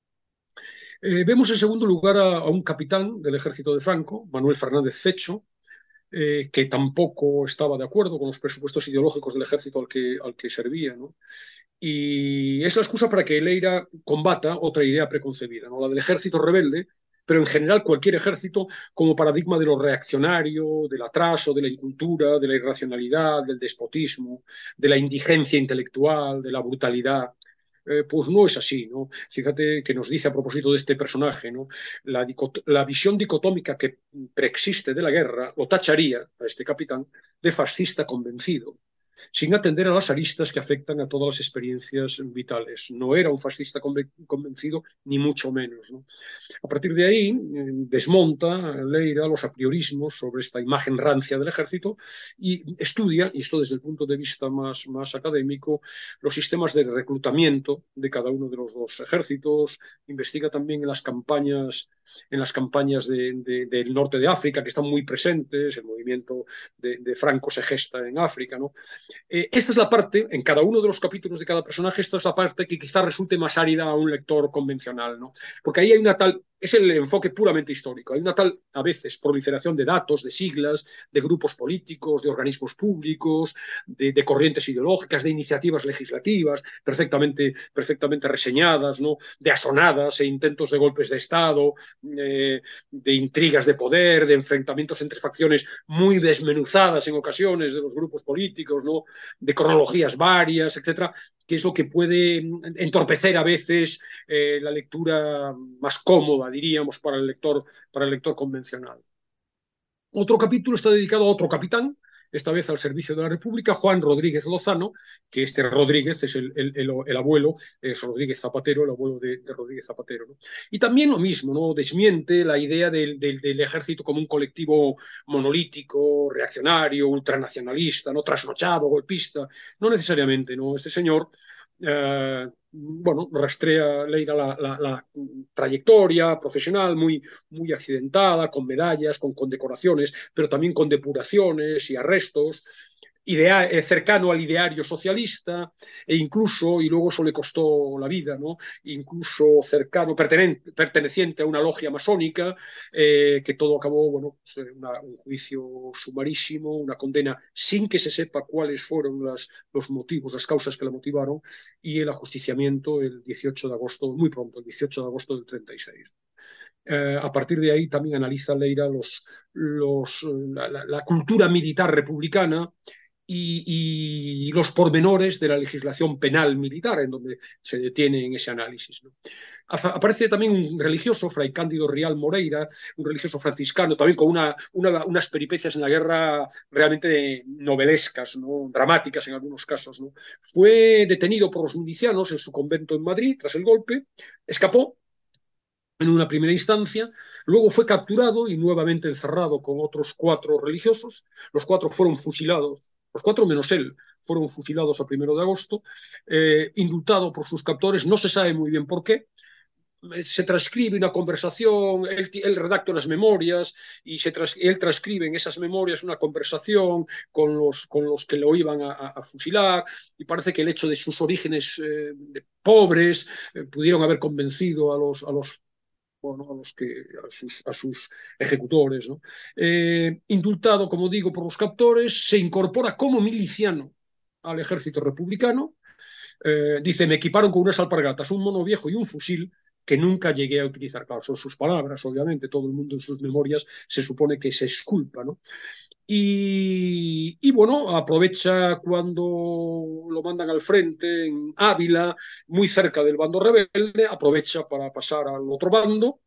Eh, vemos en segundo lugar a, a un capitán del ejército de Franco, Manuel Fernández Fecho, eh, que tampoco estaba de acuerdo con los presupuestos ideológicos del ejército al que, al que servía, ¿no? Y es la excusa para que Leira combata otra idea preconcebida, ¿no? La del ejército rebelde, pero en general cualquier ejército como paradigma de lo reaccionario, del atraso, de la incultura, de la irracionalidad, del despotismo, de la indigencia intelectual, de la brutalidad. Eh, pues no es así, ¿no? Fíjate que nos dice a propósito de este personaje, ¿no? La, la visión dicotómica que preexiste de la guerra lo tacharía a este capitán de fascista convencido, sin atender a las aristas que afectan a todas las experiencias vitales. No era un fascista convencido, ni mucho menos, ¿no? A partir de ahí, desmonta Leira los apriorismos sobre esta imagen rancia del ejército y estudia, y esto desde el punto de vista más, más académico, los sistemas de reclutamiento de cada uno de los dos ejércitos, investiga también en las campañas en las campañas de, de, del norte de África, que están muy presentes, el movimiento de, de Franco se gesta en África, ¿no? Eh, esta es la parte, en cada uno de los capítulos de cada personaje, esta es la parte que quizás resulte más árida a un lector convencional, ¿no? Porque ahí hay una tal, es el enfoque puramente histórico, hay una tal, a veces, proliferación de datos, de siglas, de grupos políticos, de organismos públicos, de, de corrientes ideológicas, de iniciativas legislativas, perfectamente, perfectamente reseñadas, ¿no? De asonadas e intentos de golpes de Estado, eh, de intrigas de poder, de enfrentamientos entre facciones muy desmenuzadas en ocasiones de los grupos políticos, ¿no? De cronologías varias, etcétera, que es lo que puede entorpecer a veces eh, la lectura más cómoda, diríamos, para el lector, para el lector convencional. Otro capítulo está dedicado a otro capitán, esta vez al servicio de la República, Juan Rodríguez Lozano, que este Rodríguez es el, el, el, el abuelo, es Rodríguez Zapatero, el abuelo de, de Rodríguez Zapatero, ¿no? Y también lo mismo, ¿no? Desmiente la idea del, del, del ejército como un colectivo monolítico, reaccionario, ultranacionalista, ¿no? Trasnochado, golpista, no necesariamente, ¿no? Este señor eh, bueno, rastrea Leira la, la, la, trayectoria profesional muy, muy accidentada, con medallas, con condecoraciones, pero también con depuraciones y arrestos, idea, eh, cercano al ideario socialista, e incluso, y luego eso le costó la vida, ¿no? Incluso cercano, perteneciente a una logia masónica, eh, que todo acabó, bueno, pues, una, un juicio sumarísimo, una condena sin que se sepa cuáles fueron las, los motivos, las causas que la motivaron, y el ajusticiamiento el dieciocho de agosto, muy pronto, el dieciocho de agosto del treinta y seis. Eh, a partir de ahí también analiza Leira los, los, la, la, la cultura militar republicana y, y los pormenores de la legislación penal militar, en donde se detiene en ese análisis, ¿no? Aparece también un religioso, Fray Cándido Rial Moreira, un religioso franciscano, también con una, una, unas peripecias en la guerra realmente novelescas, ¿no? Dramáticas en algunos casos, ¿no? Fue detenido por los milicianos en su convento en Madrid tras el golpe, escapó en una primera instancia, luego fue capturado y nuevamente encerrado con otros cuatro religiosos. Los cuatro fueron fusilados, los cuatro menos él, fueron fusilados a primero de agosto, eh, indultado por sus captores, no se sabe muy bien por qué. Se transcribe una conversación, él, él redacta unas memorias y se tras, él transcribe en esas memorias una conversación con los, con los que lo iban a, a fusilar, y parece que el hecho de sus orígenes eh, de pobres eh, pudieron haber convencido a los, a los Bueno, a, los que, a, sus, a sus ejecutores, ¿no? Eh, indultado, como digo, por los captores, se incorpora como miliciano al ejército republicano. Eh, dice, me equiparon con unas alpargatas, un mono viejo y un fusil que nunca llegué a utilizar. Claro, son sus palabras, obviamente, todo el mundo en sus memorias se supone que se exculpa, ¿no? Y, y, bueno, aprovecha cuando lo mandan al frente en Ávila, muy cerca del bando rebelde, aprovecha para pasar al otro bando,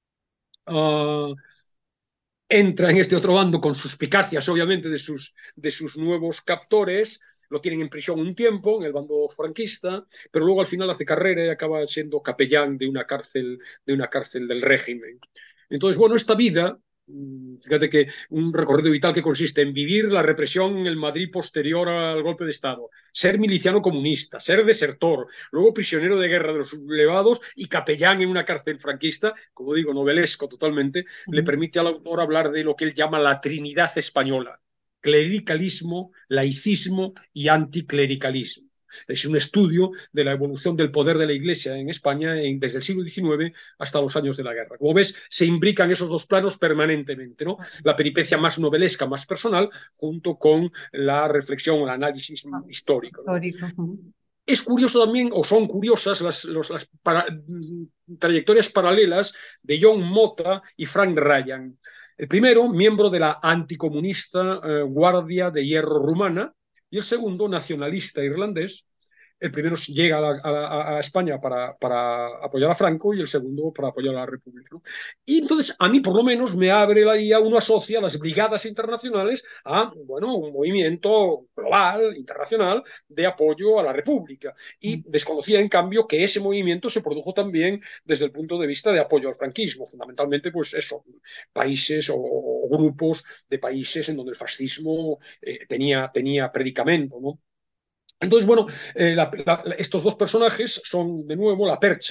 uh, entra en este otro bando con suspicacias, obviamente, de sus, de sus nuevos captores, lo tienen en prisión un tiempo, en el bando franquista, pero luego al final hace carrera y acaba siendo capellán de una cárcel, de una cárcel del régimen. Entonces, bueno, esta vida, fíjate que un recorrido vital que consiste en vivir la represión en el Madrid posterior al golpe de Estado, ser miliciano comunista, ser desertor, luego prisionero de guerra de los sublevados y capellán en una cárcel franquista, como digo, novelesco totalmente, uh-huh. le permite al autor hablar de lo que él llama la Trinidad española: clericalismo, laicismo y anticlericalismo. Es un estudio de la evolución del poder de la Iglesia en España en, desde el siglo diecinueve hasta los años de la guerra. Como ves, se imbrican esos dos planos permanentemente, ¿no? La peripecia más novelesca, más personal, junto con la reflexión, el análisis histórico, ¿no? Histórico. Es curioso también, o son curiosas, las, los, las para, trayectorias paralelas de John Mota y Frank Ryan. El primero, miembro de la anticomunista eh, Guardia de Hierro rumana, y el segundo, nacionalista irlandés. El primero llega a, la, a, a España para, para apoyar a Franco y el segundo para apoyar a la República, ¿no? Y entonces a mí por lo menos me abre la guía, uno asocia las brigadas internacionales a, bueno, un movimiento global, internacional, de apoyo a la República. Y desconocía en cambio que ese movimiento se produjo también desde el punto de vista de apoyo al franquismo, fundamentalmente pues eso, países o, o grupos de países en donde el fascismo eh, tenía, tenía predicamento, ¿no? Entonces, bueno, eh, la, la, estos dos personajes son de nuevo la percha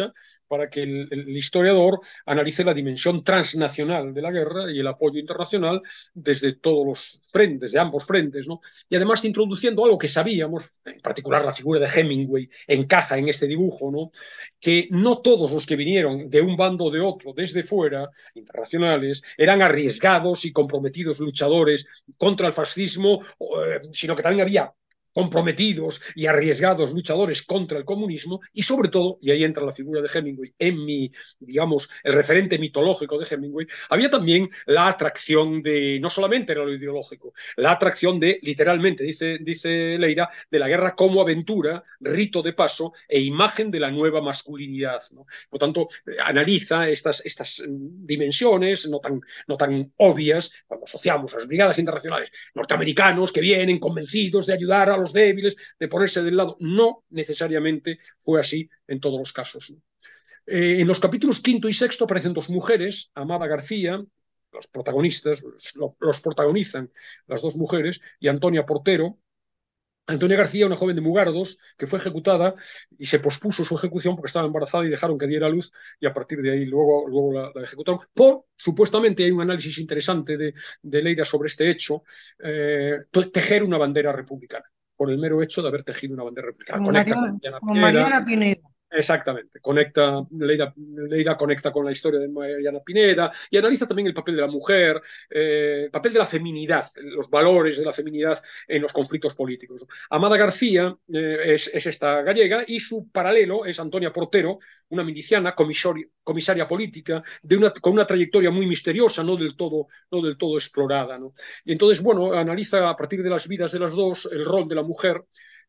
para que el, el historiador analice la dimensión transnacional de la guerra y el apoyo internacional desde todos los frentes, de ambos frentes, ¿no? Y además introduciendo algo que sabíamos, en particular la figura de Hemingway encaja en este dibujo, ¿no? Que no todos los que vinieron de un bando o de otro desde fuera, internacionales, eran arriesgados y comprometidos luchadores contra el fascismo, eh, sino que también había comprometidos y arriesgados luchadores contra el comunismo y sobre todo, y ahí entra la figura de Hemingway en mi, digamos, el referente mitológico de Hemingway, había también la atracción de, no solamente era lo ideológico, la atracción de, literalmente, dice, dice Leira, de la guerra como aventura, rito de paso e imagen de la nueva masculinidad, ¿no? Por tanto, analiza estas, estas dimensiones no tan, no tan obvias cuando asociamos a las brigadas internacionales norteamericanos que vienen convencidos de ayudar a los débiles, de ponerse del lado. No necesariamente fue así en todos los casos. Eh, en los capítulos quinto y sexto aparecen dos mujeres, Amada García, los protagonistas, los, los protagonizan las dos mujeres, y Antonia Portero. Antonia García, una joven de Mugardos, que fue ejecutada y se pospuso su ejecución porque estaba embarazada y dejaron que diera luz y a partir de ahí luego, luego la, la ejecutaron. Por, supuestamente, hay un análisis interesante de, de Leira sobre este hecho, eh, tejer una bandera republicana, por el mero hecho de haber tejido una bandera republicana. Como Conecta Mariana, con Mariana como Pineda. Mariana Pineda. Exactamente, conecta, Leira, Leira conecta con la historia de Mariana Pineda y analiza también el papel de la mujer, eh, el papel de la feminidad, los valores de la feminidad en los conflictos políticos. Amada García eh, es, es esta gallega y su paralelo es Antonia Portero, una miliciana, comisaria, comisaria política, de una, con una trayectoria muy misteriosa, no del todo, no del todo explorada, ¿no? Y entonces, bueno, analiza a partir de las vidas de las dos el rol de la mujer.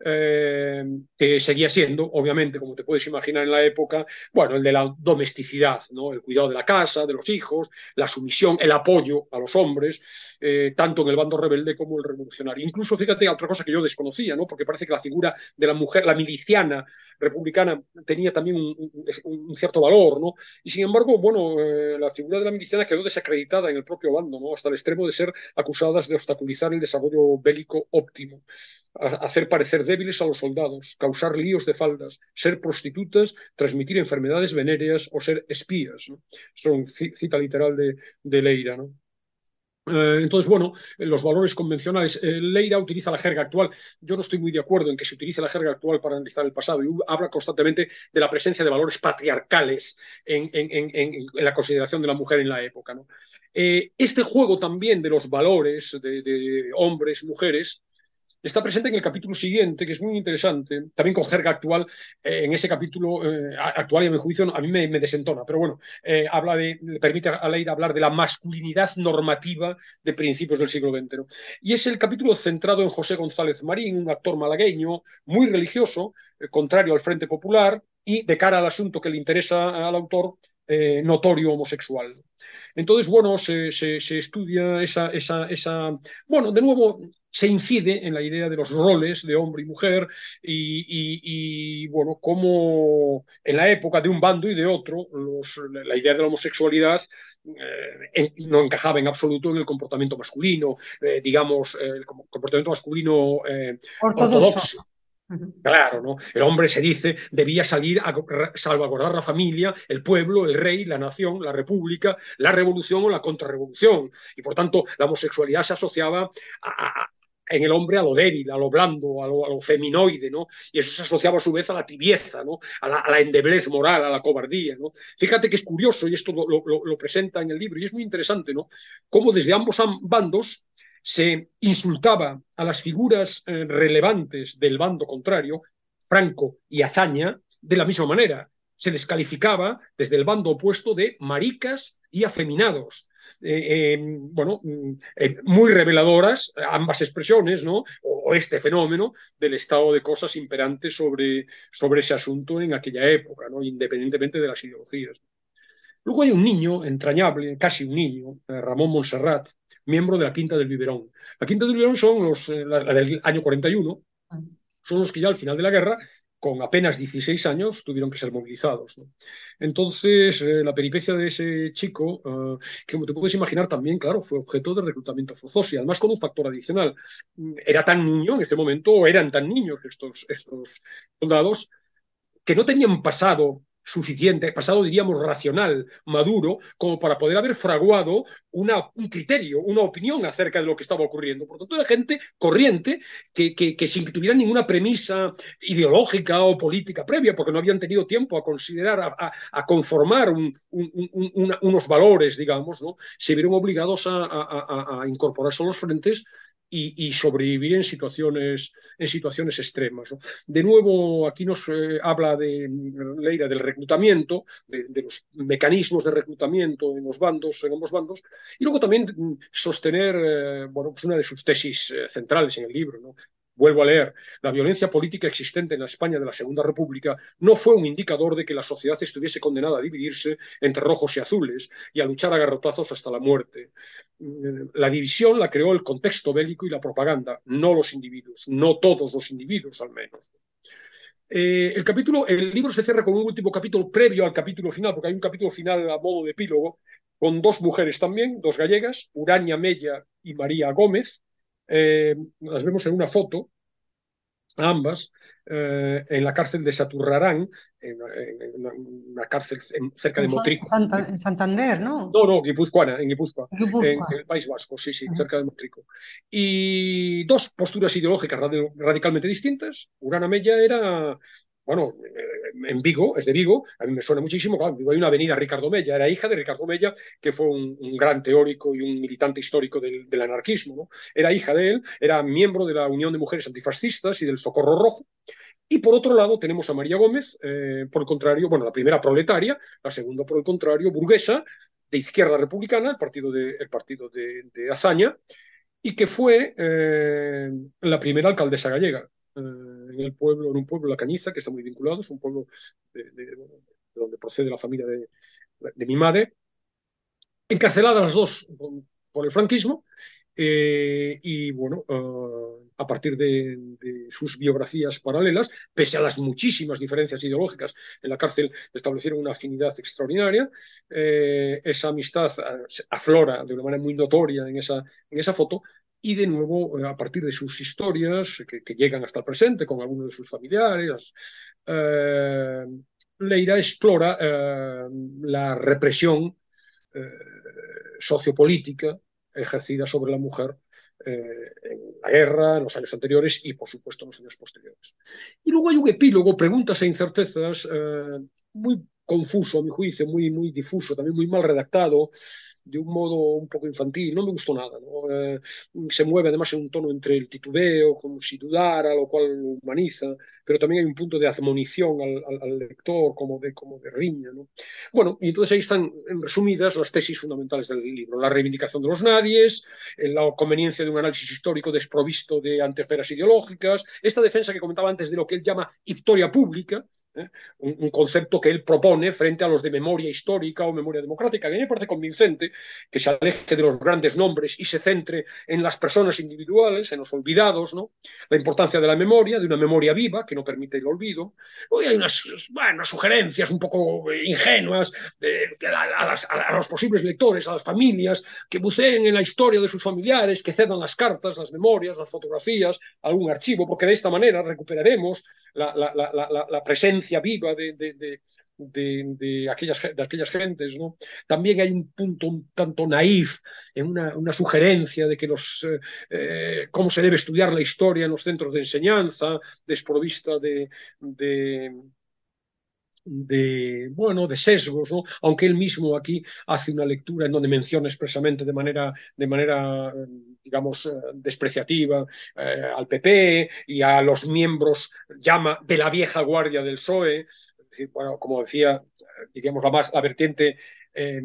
Eh, que seguía siendo, obviamente, como te puedes imaginar en la época, bueno, el de la domesticidad, ¿no? El cuidado de la casa, de los hijos, la sumisión, el apoyo a los hombres, eh, tanto en el bando rebelde como el revolucionario. Incluso, fíjate, otra cosa que yo desconocía, ¿no? Porque parece que la figura de la mujer, la miliciana republicana, tenía también un, un, un cierto valor, ¿no? Y sin embargo, bueno, eh, la figura de la miliciana quedó desacreditada en el propio bando, ¿no? Hasta el extremo de ser acusadas de obstaculizar el desarrollo bélico óptimo, hacer parecer débiles a los soldados, causar líos de faldas, ser prostitutas, transmitir enfermedades venéreas o ser espías, ¿no? Son cita literal de, de Leira, ¿no? Eh, entonces, bueno, los valores convencionales. Eh, Leira utiliza la jerga actual. Yo no estoy muy de acuerdo en que se utilice la jerga actual para analizar el pasado y habla constantemente de la presencia de valores patriarcales en, en, en, en la consideración de la mujer en la época, ¿no? Eh, este juego también de los valores de, de hombres, mujeres, está presente en el capítulo siguiente, que es muy interesante, también con jerga actual. Eh, en ese capítulo eh, actual, y a mi juicio, a mí me, me desentona, pero bueno, eh, habla de, le permite a Leira hablar de la masculinidad normativa de principios del siglo veinte, ¿no? Y es el capítulo centrado en José González Marín, un actor malagueño, muy religioso, eh, contrario al Frente Popular, y de cara al asunto que le interesa al autor, eh, notorio homosexual. Entonces, bueno, se, se, se estudia esa, esa, esa, bueno, de nuevo, se incide en la idea de los roles de hombre y mujer y, y, y bueno, cómo en la época de un bando y de otro, los, la idea de la homosexualidad eh, no encajaba en absoluto en el comportamiento masculino, eh, digamos, eh, el comportamiento masculino eh, Ortodoxo. ortodoxo. Claro, ¿no? El hombre, se dice, debía salir a salvaguardar la familia, el pueblo, el rey, la nación, la república, la revolución o la contrarrevolución. Y por tanto, la homosexualidad se asociaba a, a, en el hombre a lo débil, a lo blando, a lo, a lo feminoide, ¿no? Y eso se asociaba a su vez a la tibieza, ¿no? A la, a la endeblez moral, a la cobardía, ¿no? Fíjate que es curioso, y esto lo, lo, lo presenta en el libro, y es muy interesante, ¿no? Cómo desde ambos bandos se insultaba a las figuras eh, relevantes del bando contrario, Franco y Azaña, de la misma manera. Se les calificaba desde el bando opuesto de maricas y afeminados. Eh, eh, bueno, eh, muy reveladoras ambas expresiones, ¿no? O, o este fenómeno del estado de cosas imperante sobre, sobre ese asunto en aquella época, ¿no? Independientemente de las ideologías. Luego hay un niño entrañable, casi un niño, Ramón Montserrat, miembro de la Quinta del Biberón. La Quinta del Biberón son los, la, la del año cuarenta y uno, son los que ya al final de la guerra, con apenas dieciséis años, tuvieron que ser movilizados, ¿no? Entonces, eh, la peripecia de ese chico, eh, que como te puedes imaginar también, claro, fue objeto de reclutamiento forzoso y además con un factor adicional. Era tan niño en ese momento, o eran tan niños estos, estos soldados, que no tenían pasado suficiente, pasado diríamos racional, maduro, como para poder haber fraguado una, un criterio, una opinión acerca de lo que estaba ocurriendo. Por lo tanto, era gente corriente que, que, que sin que tuviera ninguna premisa ideológica o política previa, porque no habían tenido tiempo a considerar, a, a, a conformar un, un, un, una, unos valores, digamos, ¿no? Se vieron obligados a, a, a incorporarse a los frentes y, y sobrevivir en situaciones, en situaciones extremas, ¿no? De nuevo, aquí nos eh, habla de Leira del reclutamiento, de, de, los mecanismos de reclutamiento en los bandos, en ambos bandos, y luego también sostener, eh, bueno, pues una de sus tesis eh, centrales en el libro, ¿no? Vuelvo a leer, la violencia política existente en la España de la Segunda República no fue un indicador de que la sociedad estuviese condenada a dividirse entre rojos y azules y a luchar a garrotazos hasta la muerte. La división la creó el contexto bélico y la propaganda, no los individuos, no todos los individuos al menos. Eh, el capítulo, el libro se cierra con un último capítulo previo al capítulo final, porque hay un capítulo final a modo de epílogo, con dos mujeres también, dos gallegas, Urania Mella y María Gómez. Eh, las vemos en una foto, ambas, eh, en la cárcel de Saturrarán, en, en, en una cárcel en, cerca de En, San, Motrico. Santa, en Santander, ¿no? No, no, guipuzcoana, en Guipúzcoa, en, Guipúzcoa. en el País Vasco, sí, sí, cerca de Motrico. Y dos posturas ideológicas rad- radicalmente distintas. Urana Mella era, bueno, en Vigo, es de Vigo, a mí me suena muchísimo, claro, en Vigo hay una avenida Ricardo Mella, era hija de Ricardo Mella, que fue un, un gran teórico y un militante histórico del, del anarquismo, ¿no? Era hija de él, era miembro de la Unión de Mujeres Antifascistas y del Socorro Rojo. Y por otro lado tenemos a María Gómez, eh, por el contrario, bueno, la primera proletaria, la segunda, por el contrario, burguesa, de izquierda republicana, el partido de, el partido de, de Azaña, y que fue eh, la primera alcaldesa gallega eh, en el pueblo, en un pueblo, La Cañiza, que está muy vinculado, es un pueblo de, de, de donde procede la familia de, de mi madre, encarceladas las dos por el franquismo, eh, y bueno, uh, a partir de, de, sus biografías paralelas, pese a las muchísimas diferencias ideológicas, en la cárcel establecieron una afinidad extraordinaria. Eh, esa amistad aflora de una manera muy notoria en esa, en esa foto. Y de nuevo, a partir de sus historias, que, que llegan hasta el presente con algunos de sus familiares, eh, Leira explora eh, la represión eh, sociopolítica ejercida sobre la mujer eh, en la guerra, en los años anteriores y, por supuesto, en los años posteriores. Y luego hay un epílogo, preguntas e incertezas, eh, muy confuso, a mi juicio, muy, muy difuso, también muy mal redactado, de un modo un poco infantil, no me gustó nada, ¿no? Eh, se mueve además en un tono entre el titubeo, como si dudara, lo cual lo humaniza, pero también hay un punto de admonición al, al, al lector, como de, como de riña, ¿no? Bueno, y entonces ahí están resumidas las tesis fundamentales del libro: la reivindicación de los nadies, la conveniencia de un análisis histórico desprovisto de anteferas ideológicas, esta defensa que comentaba antes de lo que él llama historia pública, ¿eh? Un, un concepto que él propone frente a los de memoria histórica o memoria democrática, que a mí me parece convincente, que se aleje de los grandes nombres y se centre en las personas individuales, en los olvidados, ¿no? La importancia de la memoria, de una memoria viva que no permite el olvido. Hoy hay unas, bueno, sugerencias un poco ingenuas de, de a, a, las, a, los posibles lectores, a las familias, que buceen en la historia de sus familiares, que cedan las cartas, las memorias, las fotografías, algún archivo, porque de esta manera recuperaremos la, la, la, la, la presencia viva de, de, de De, de, aquellas, de aquellas gentes, ¿no? También hay un punto un tanto naif en una, una sugerencia de que los, eh, eh, cómo se debe estudiar la historia en los centros de enseñanza, desprovista de, de, de, bueno, de sesgos, ¿no? Aunque él mismo aquí hace una lectura en donde menciona expresamente de manera, de manera digamos, despreciativa eh, al P P y a los miembros, llama, de la vieja guardia del P S O E. Es decir, bueno, como decía, diríamos la, más, la vertiente eh,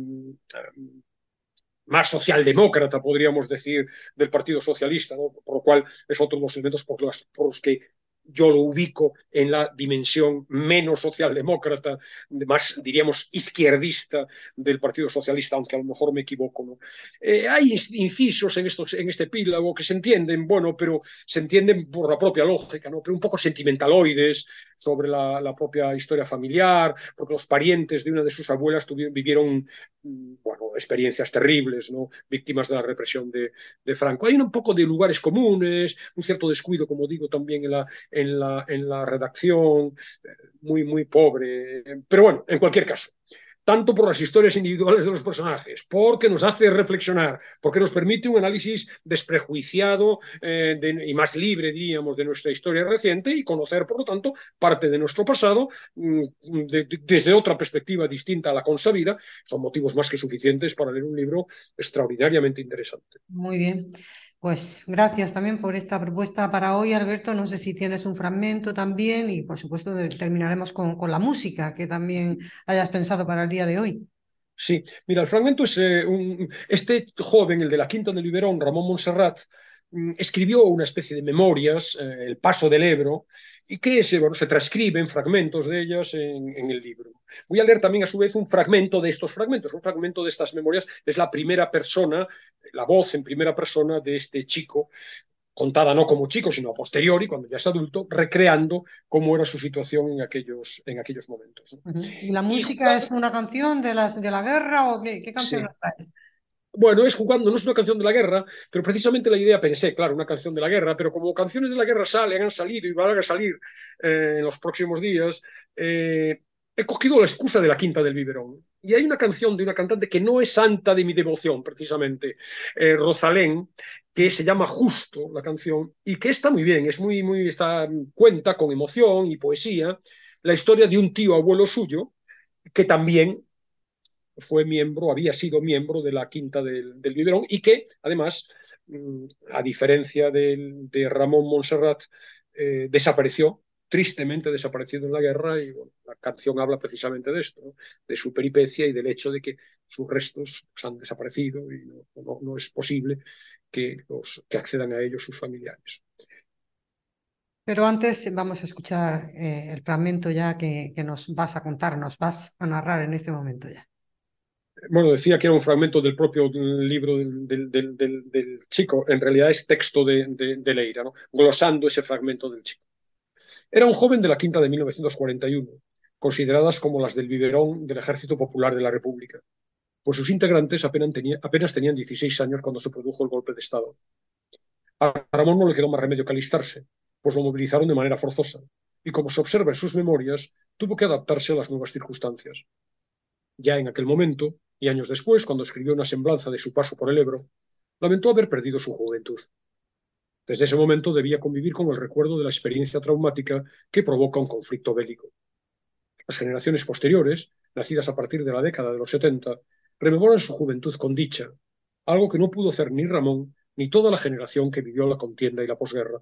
más socialdemócrata, podríamos decir, del Partido Socialista, ¿no? Por lo cual es otro de los elementos por los, por los que yo lo ubico en la dimensión menos socialdemócrata, más, diríamos, izquierdista del Partido Socialista, aunque a lo mejor me equivoco, ¿no? Eh, hay incisos en, estos, en este epílogo que se entienden, bueno, pero se entienden por la propia lógica, ¿no? Pero un poco sentimentaloides sobre la, la propia historia familiar, porque los parientes de una de sus abuelas tuvieron, vivieron, bueno, experiencias terribles, ¿no? Víctimas de la represión de, de Franco. Hay un poco de lugares comunes, un cierto descuido, como digo, también en la, en la, en la redacción, muy, muy pobre. Pero bueno, en cualquier caso, tanto por las historias individuales de los personajes, porque nos hace reflexionar, porque nos permite un análisis desprejuiciado eh, de, y más libre, diríamos, de nuestra historia reciente y conocer, por lo tanto, parte de nuestro pasado de, de, desde otra perspectiva distinta a la consabida, son motivos más que suficientes para leer un libro extraordinariamente interesante. Muy bien. Pues gracias también por esta propuesta para hoy, Alberto. No sé si tienes un fragmento también y por supuesto terminaremos con, con la música que también hayas pensado para el día de hoy. Sí, mira, el fragmento es eh, un, este joven, el de la Quinta del Biberón, Ramón Montserrat, escribió una especie de memorias, eh, El Paso del Ebro, y que se, bueno, se transcriben fragmentos de ellas en, en, el libro. Voy a leer también a su vez un fragmento de estos fragmentos, un fragmento de estas memorias, es la primera persona, la voz en primera persona de este chico, contada no como chico, sino a posteriori, cuando ya es adulto, recreando cómo era su situación en aquellos, en aquellos momentos. Uh -huh. ¿Y la Y música jugando, es una canción de, las, de la guerra o qué, qué canción sí. nos traes? Bueno, es jugando, no es una canción de la guerra, pero precisamente la idea pensé, claro, una canción de la guerra, pero como canciones de la guerra salen, han salido y van a salir eh, en los próximos días, eh, he cogido la excusa de la Quinta del Biberón. Y hay una canción de una cantante que no es santa de mi devoción, precisamente, eh, Rosalén, que se llama Justo, la canción, y que está muy bien, es muy, muy, está, cuenta con emoción y poesía la historia de un tío abuelo suyo que también fue miembro, había sido miembro de la Quinta del, del Biberón y que, además, a diferencia de, de Ramón Montserrat, eh, desapareció, tristemente desaparecido en la guerra y bueno, la canción habla precisamente de esto, ¿no? De su peripecia y del hecho de que sus restos pues, han desaparecido y no, no, no es posible que, los, que accedan a ellos sus familiares. Pero antes vamos a escuchar eh, el fragmento ya que, que nos vas a contar, nos vas a narrar en este momento ya. Bueno, decía que era un fragmento del propio libro del, del, del, del, del chico, en realidad es texto de, de, de Leira, ¿no? Glosando ese fragmento del chico. Era un joven de la Quinta de mil novecientos cuarenta y uno, consideradas como las del biberón del Ejército Popular de la República, pues sus integrantes apenas, tenía, apenas tenían dieciséis años cuando se produjo el golpe de Estado. A Ramón no le quedó más remedio que alistarse, pues lo movilizaron de manera forzosa, y como se observa en sus memorias, tuvo que adaptarse a las nuevas circunstancias. Ya en aquel momento, y años después, cuando escribió una semblanza de su paso por el Ebro, lamentó haber perdido su juventud. Desde ese momento debía convivir con el recuerdo de la experiencia traumática que provoca un conflicto bélico. Las generaciones posteriores, nacidas a partir de la década de los setenta, rememoran su juventud con dicha, algo que no pudo hacer ni Ramón ni toda la generación que vivió la contienda y la posguerra.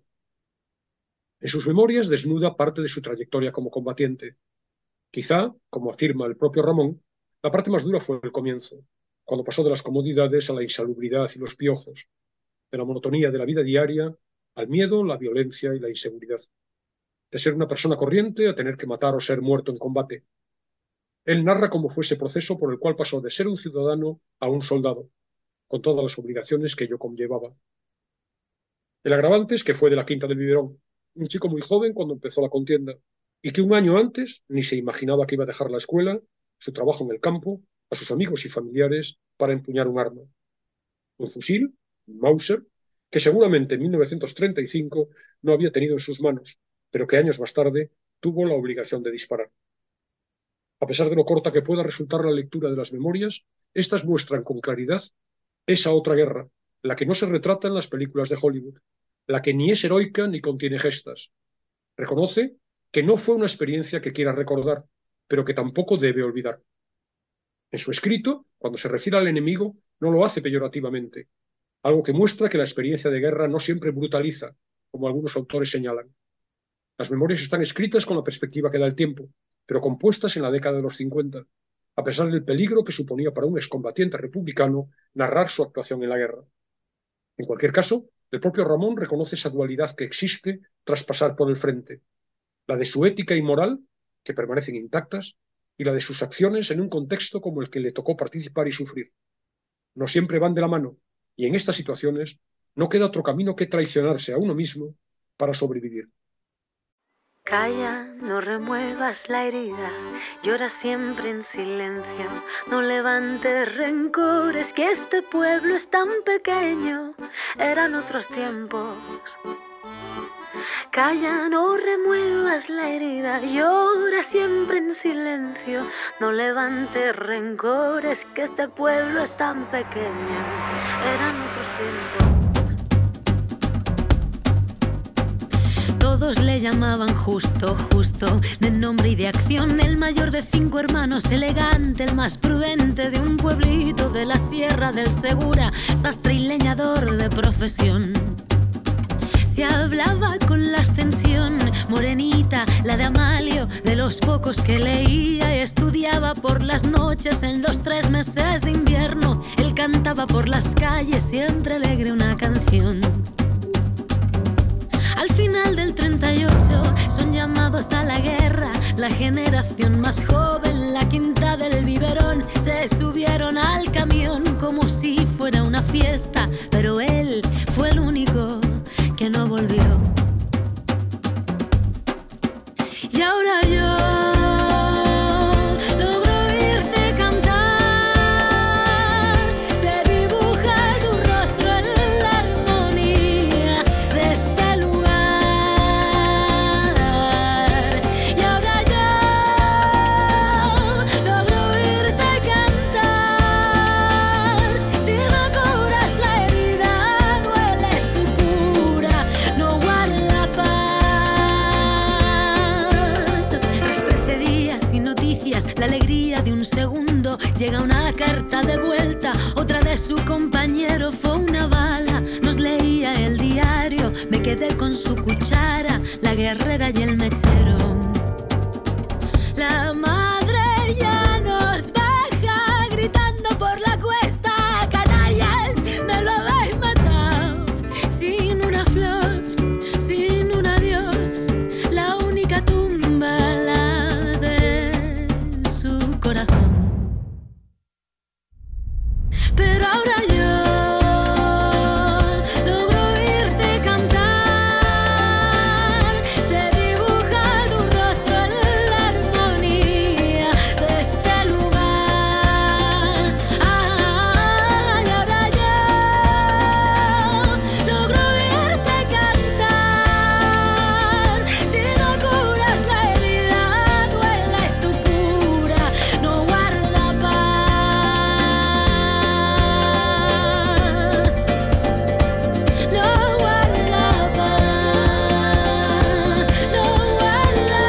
En sus memorias desnuda parte de su trayectoria como combatiente. Quizá, como afirma el propio Ramón, la parte más dura fue el comienzo, cuando pasó de las comodidades a la insalubridad y los piojos, de la monotonía de la vida diaria al miedo, la violencia y la inseguridad, de ser una persona corriente a tener que matar o ser muerto en combate. Él narra cómo fue ese proceso por el cual pasó de ser un ciudadano a un soldado, con todas las obligaciones que ello conllevaba. El agravante es que fue de la Quinta del Biberón, un chico muy joven cuando empezó la contienda, y que un año antes ni se imaginaba que iba a dejar la escuela, su trabajo en el campo, a sus amigos y familiares para empuñar un arma. Un fusil, un Mauser, que seguramente en mil novecientos treinta y cinco no había tenido en sus manos, pero que años más tarde tuvo la obligación de disparar. A pesar de lo corta que pueda resultar la lectura de las memorias, estas muestran con claridad esa otra guerra, la que no se retrata en las películas de Hollywood, la que ni es heroica ni contiene gestas. Reconoce que no fue una experiencia que quiera recordar, pero que tampoco debe olvidar. En su escrito, cuando se refiere al enemigo, no lo hace peyorativamente, algo que muestra que la experiencia de guerra no siempre brutaliza, como algunos autores señalan. Las memorias están escritas con la perspectiva que da el tiempo, pero compuestas en la década de los cincuenta, a pesar del peligro que suponía para un excombatiente republicano narrar su actuación en la guerra. En cualquier caso, el propio Ramón reconoce esa dualidad que existe tras pasar por el frente, la de su ética y moral, que permanecen intactas, y la de sus acciones en un contexto como el que le tocó participar y sufrir. No siempre van de la mano, y en estas situaciones no queda otro camino que traicionarse a uno mismo para sobrevivir. Calla, no remuevas la herida, llora siempre en silencio, no levantes rencores, que este pueblo es tan pequeño, eran otros tiempos. Calla, no remuevas la herida, llora siempre en silencio. No levantes rencores, que este pueblo es tan pequeño. Eran otros tiempos. Todos le llamaban Justo, Justo, de nombre y de acción, el mayor de cinco hermanos, elegante, el más prudente de un pueblito de la Sierra del Segura, sastre y leñador de profesión. Se hablaba con la Ascensión, morenita, la de Amalio, de los pocos que leía y estudiaba por las noches en los tres meses de invierno. Él cantaba por las calles, siempre alegre una canción. Al final del treinta y ocho son llamados a la guerra, la generación más joven, la quinta del biberón. Se subieron al camión como si fuera una fiesta, pero él fue el único que no volvió. Y ahora yo logro oírte cantar, se dibuja tu rostro en la armonía de este lugar. Y ahora yo logro oírte cantar, si no curas la herida, duele su pura, no guarda paz. Tras trece días sin noticias, la alegría de un segundo, llega una carta de vuelta, otra de su compañero, fue una bala. Nos leía el diario, me quedé con su cuchara, la guerrera y el mechero. La madre ya nos baja gritando por la cuesta, canallas, me lo habéis matado. Sin una flor, sin un adiós, la única tumba, la de su corazón. Pero ahora yo logro oírte cantar, se dibuja tu rostro en la armonía de este lugar. Ah, y ahora yo logro oírte cantar, si no curas la herida, duele su pura, no guarda paz, no guarda paz, no guarda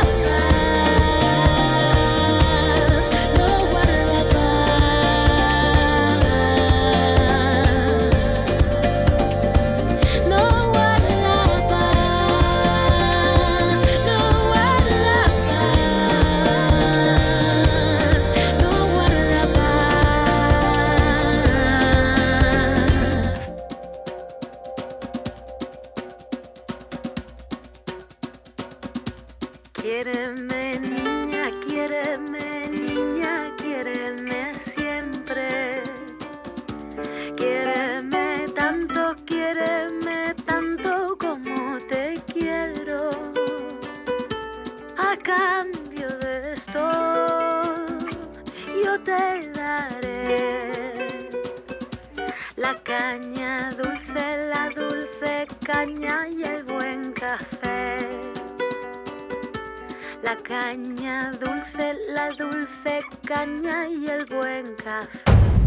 paz, no guarda paz, no guarda paz, no guarda paz, no guarda paz. Quiéreme, niña, quiéreme, niña, quiéreme siempre. Quiéreme tanto, quiéreme tanto como te quiero. A cambio de esto, yo te daré la caña dulce, la dulce caña y el buen café. La caña dulce, la dulce caña y el buen café.